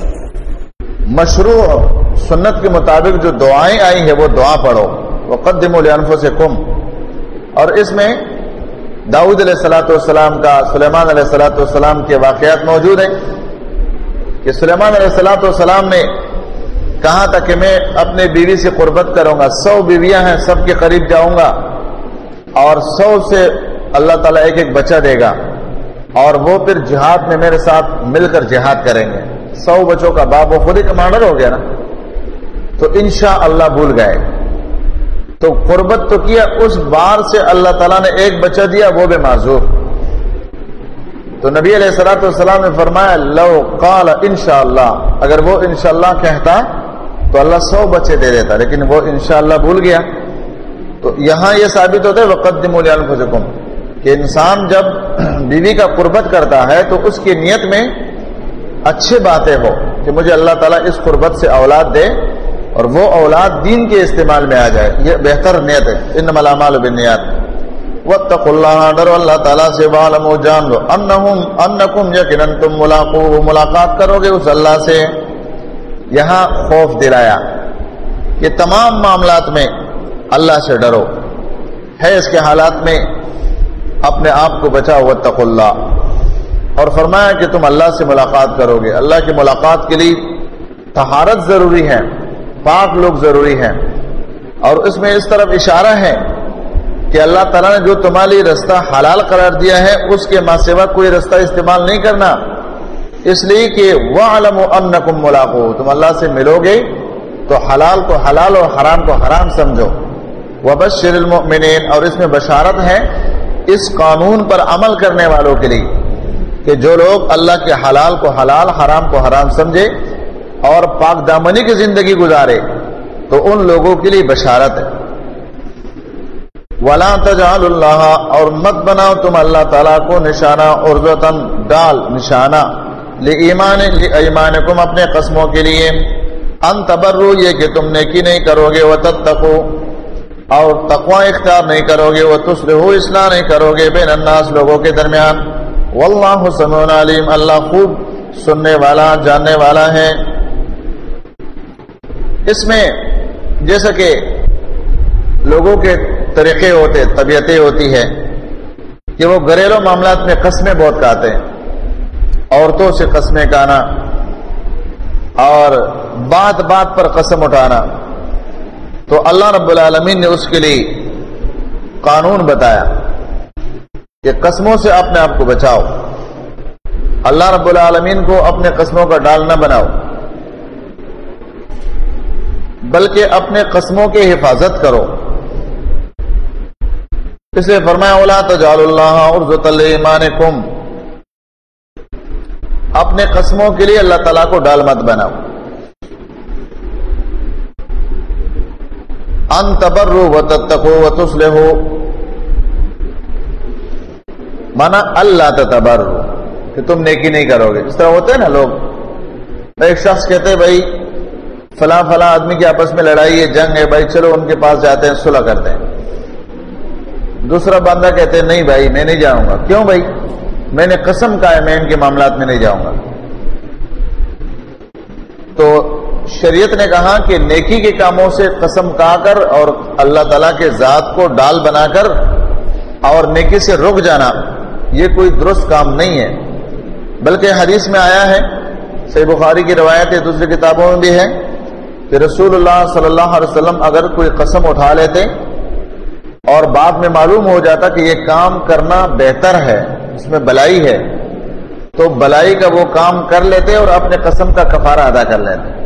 مشروع سنت کے مطابق جو دعائیں آئی ہیں وہ دعا پڑھو، وقدموا لانفسکم۔ اور اس میں داؤد علیہ الصلوۃ والسلام کا، سلیمان علیہ الصلوۃ والسلام کے واقعات موجود ہیں کہ سلیمان علیہ الصلوۃ والسلام نے کہا تھا کہ میں اپنے بیوی سے قربت کروں گا، 100 بیویاں ہیں، سب کے قریب جاؤں گا اور 100 سے اللہ تعالیٰ ایک ایک بچہ دے گا، اور وہ پھر جہاد میں میرے ساتھ مل کر جہاد کریں گے۔ 100 بچوں کا باپ، وہ خود ہی کمانڈر ہو گیا نا، تو انشاءاللہ بھول گئے۔ تو قربت تو کیا، اس بار سے اللہ تعالیٰ نے ایک بچہ دیا، وہ بھی معذور۔ تو نبی علیہ الصلوۃ والسلام نے فرمایا لو قال انشاءاللہ، اگر وہ انشاءاللہ کہتا تو اللہ 100 بچے دے دیتا، لیکن وہ انشاءاللہ بھول گیا۔ تو یہاں یہ ثابت ہوتا ہے وقدموا لانفسکم کہ انسان جب بیوی کا قربت کرتا ہے تو اس کی نیت میں اچھی باتیں ہو کہ مجھے اللہ تعالیٰ اس قربت سے اولاد دے اور وہ اولاد دین کے استعمال میں آ جائے، یہ بہتر نیت ہے۔ انما الاعمال بالنیات۔ واتقوا اللہ، ڈرو اللہ تعالیٰ سے، واعلموا، جان لو، انکم یقیناً تم ملاقوہ، ملاقات کرو گے اس اللہ سے۔ یہاں خوف دلایا کہ تمام معاملات میں اللہ سے ڈرو، ہے اس کے حالات میں اپنے آپ کو بچاؤ، واتقوا اللہ۔ اور فرمایا کہ تم اللہ سے ملاقات کرو گے۔ اللہ کی ملاقات کے لیے طہارت ضروری ہے، پاک لوگ ضروری ہیں، اور اس میں اس طرف اشارہ ہے کہ اللہ تعالیٰ نے جو تمہارے لیے رستہ حلال قرار دیا ہے اس کے ماں سوا کوئی رستہ استعمال نہیں کرنا، اس لیے کہ وَاعْلَمُوا أَنَّكُمْ مُلَاقُوهُ، تم اللہ سے ملو گے تو حلال کو حلال اور حرام کو حرام سمجھو۔ وَبَشِّرِ الْمُؤْمِنِينَ، اور اس میں بشارت ہے اس قانون پر عمل کرنے والوں کے لیے کہ جو لوگ اللہ کے حلال کو حلال، حرام کو حرام سمجھے اور پاک دامنی کی زندگی گزارے تو ان لوگوں کے لیے بشارت ہے۔ وَلَا تَجْعَلُوا اللَّهَ، اور مت بناؤ تم اللہ تعالیٰ کو نشانہ، عُرْضَةً ڈال نشانہ، لِإِيمَانِكُمْ اپنے قسموں کے لیے، ان تبروا، یہ کہ تم نیکی نہیں کرو گے، وَتَتَّقُوا، اور تقوی اختیار نہیں کرو گے، وتصلحوا اصلاح نہیں کرو گے بین الناس لوگوں کے درمیان، واللہ سمیع علیم اللہ خوب سننے والا جاننے والا ہے۔ اس میں جیسا کہ لوگوں کے طریقے ہوتے، طبیعتیں ہوتی ہے کہ وہ گھریلو معاملات میں قسمیں بہت کھاتے ہیں، عورتوں سے قسمیں کھانا اور بات بات پر قسم اٹھانا، تو اللہ رب العالمین نے اس کے لیے قانون بتایا کہ قسموں سے اپنے آپ کو بچاؤ، اللہ رب العالمین کو اپنے قسموں کا ڈال نہ بناؤ، بلکہ اپنے قسموں کی حفاظت کرو۔ اس لیے فرمایا وَلَا تَجْعَلُوا اللَّهَ عُرْضَةً لِأَيْمَانِكُمْ، اپنے قسموں کے لیے اللہ تعالیٰ کو ڈال مت بناؤ۔ ان تبروا وتتقوا وتصلحوا، مانا اللہ تتبروا کہ تم نیکی نہیں کرو گے۔ اس طرح ہوتے ہیں نا لوگ، ایک شخص کہتے ہیں بھائی فلاں فلاں آدمی کی آپس میں لڑائی ہے، جنگ ہے، بھائی چلو ان کے پاس جاتے ہیں، صلح کرتے ہیں۔ دوسرا بندہ کہتے ہیں نہیں بھائی میں نہیں جاؤں گا۔ کیوں بھائی؟ میں نے قسم کہا ہے میں ان کے معاملات میں نہیں جاؤں گا۔ تو شریعت نے کہا کہ نیکی کے کاموں سے قسم کھا کر اور اللہ تعالیٰ کے ذات کو ڈال بنا کر اور نیکی سے رک جانا یہ کوئی درست کام نہیں ہے، بلکہ حدیث میں آیا ہے، صحیح بخاری کی روایت ہے، دوسری کتابوں میں بھی ہے کہ رسول اللہ صلی اللہ علیہ وسلم اگر کوئی قسم اٹھا لیتے اور بعد میں معلوم ہو جاتا کہ یہ کام کرنا بہتر ہے، اس میں بلائی ہے، تو بلائی کا وہ کام کر لیتے اور اپنے قسم کا کفارہ ادا کر لیتے۔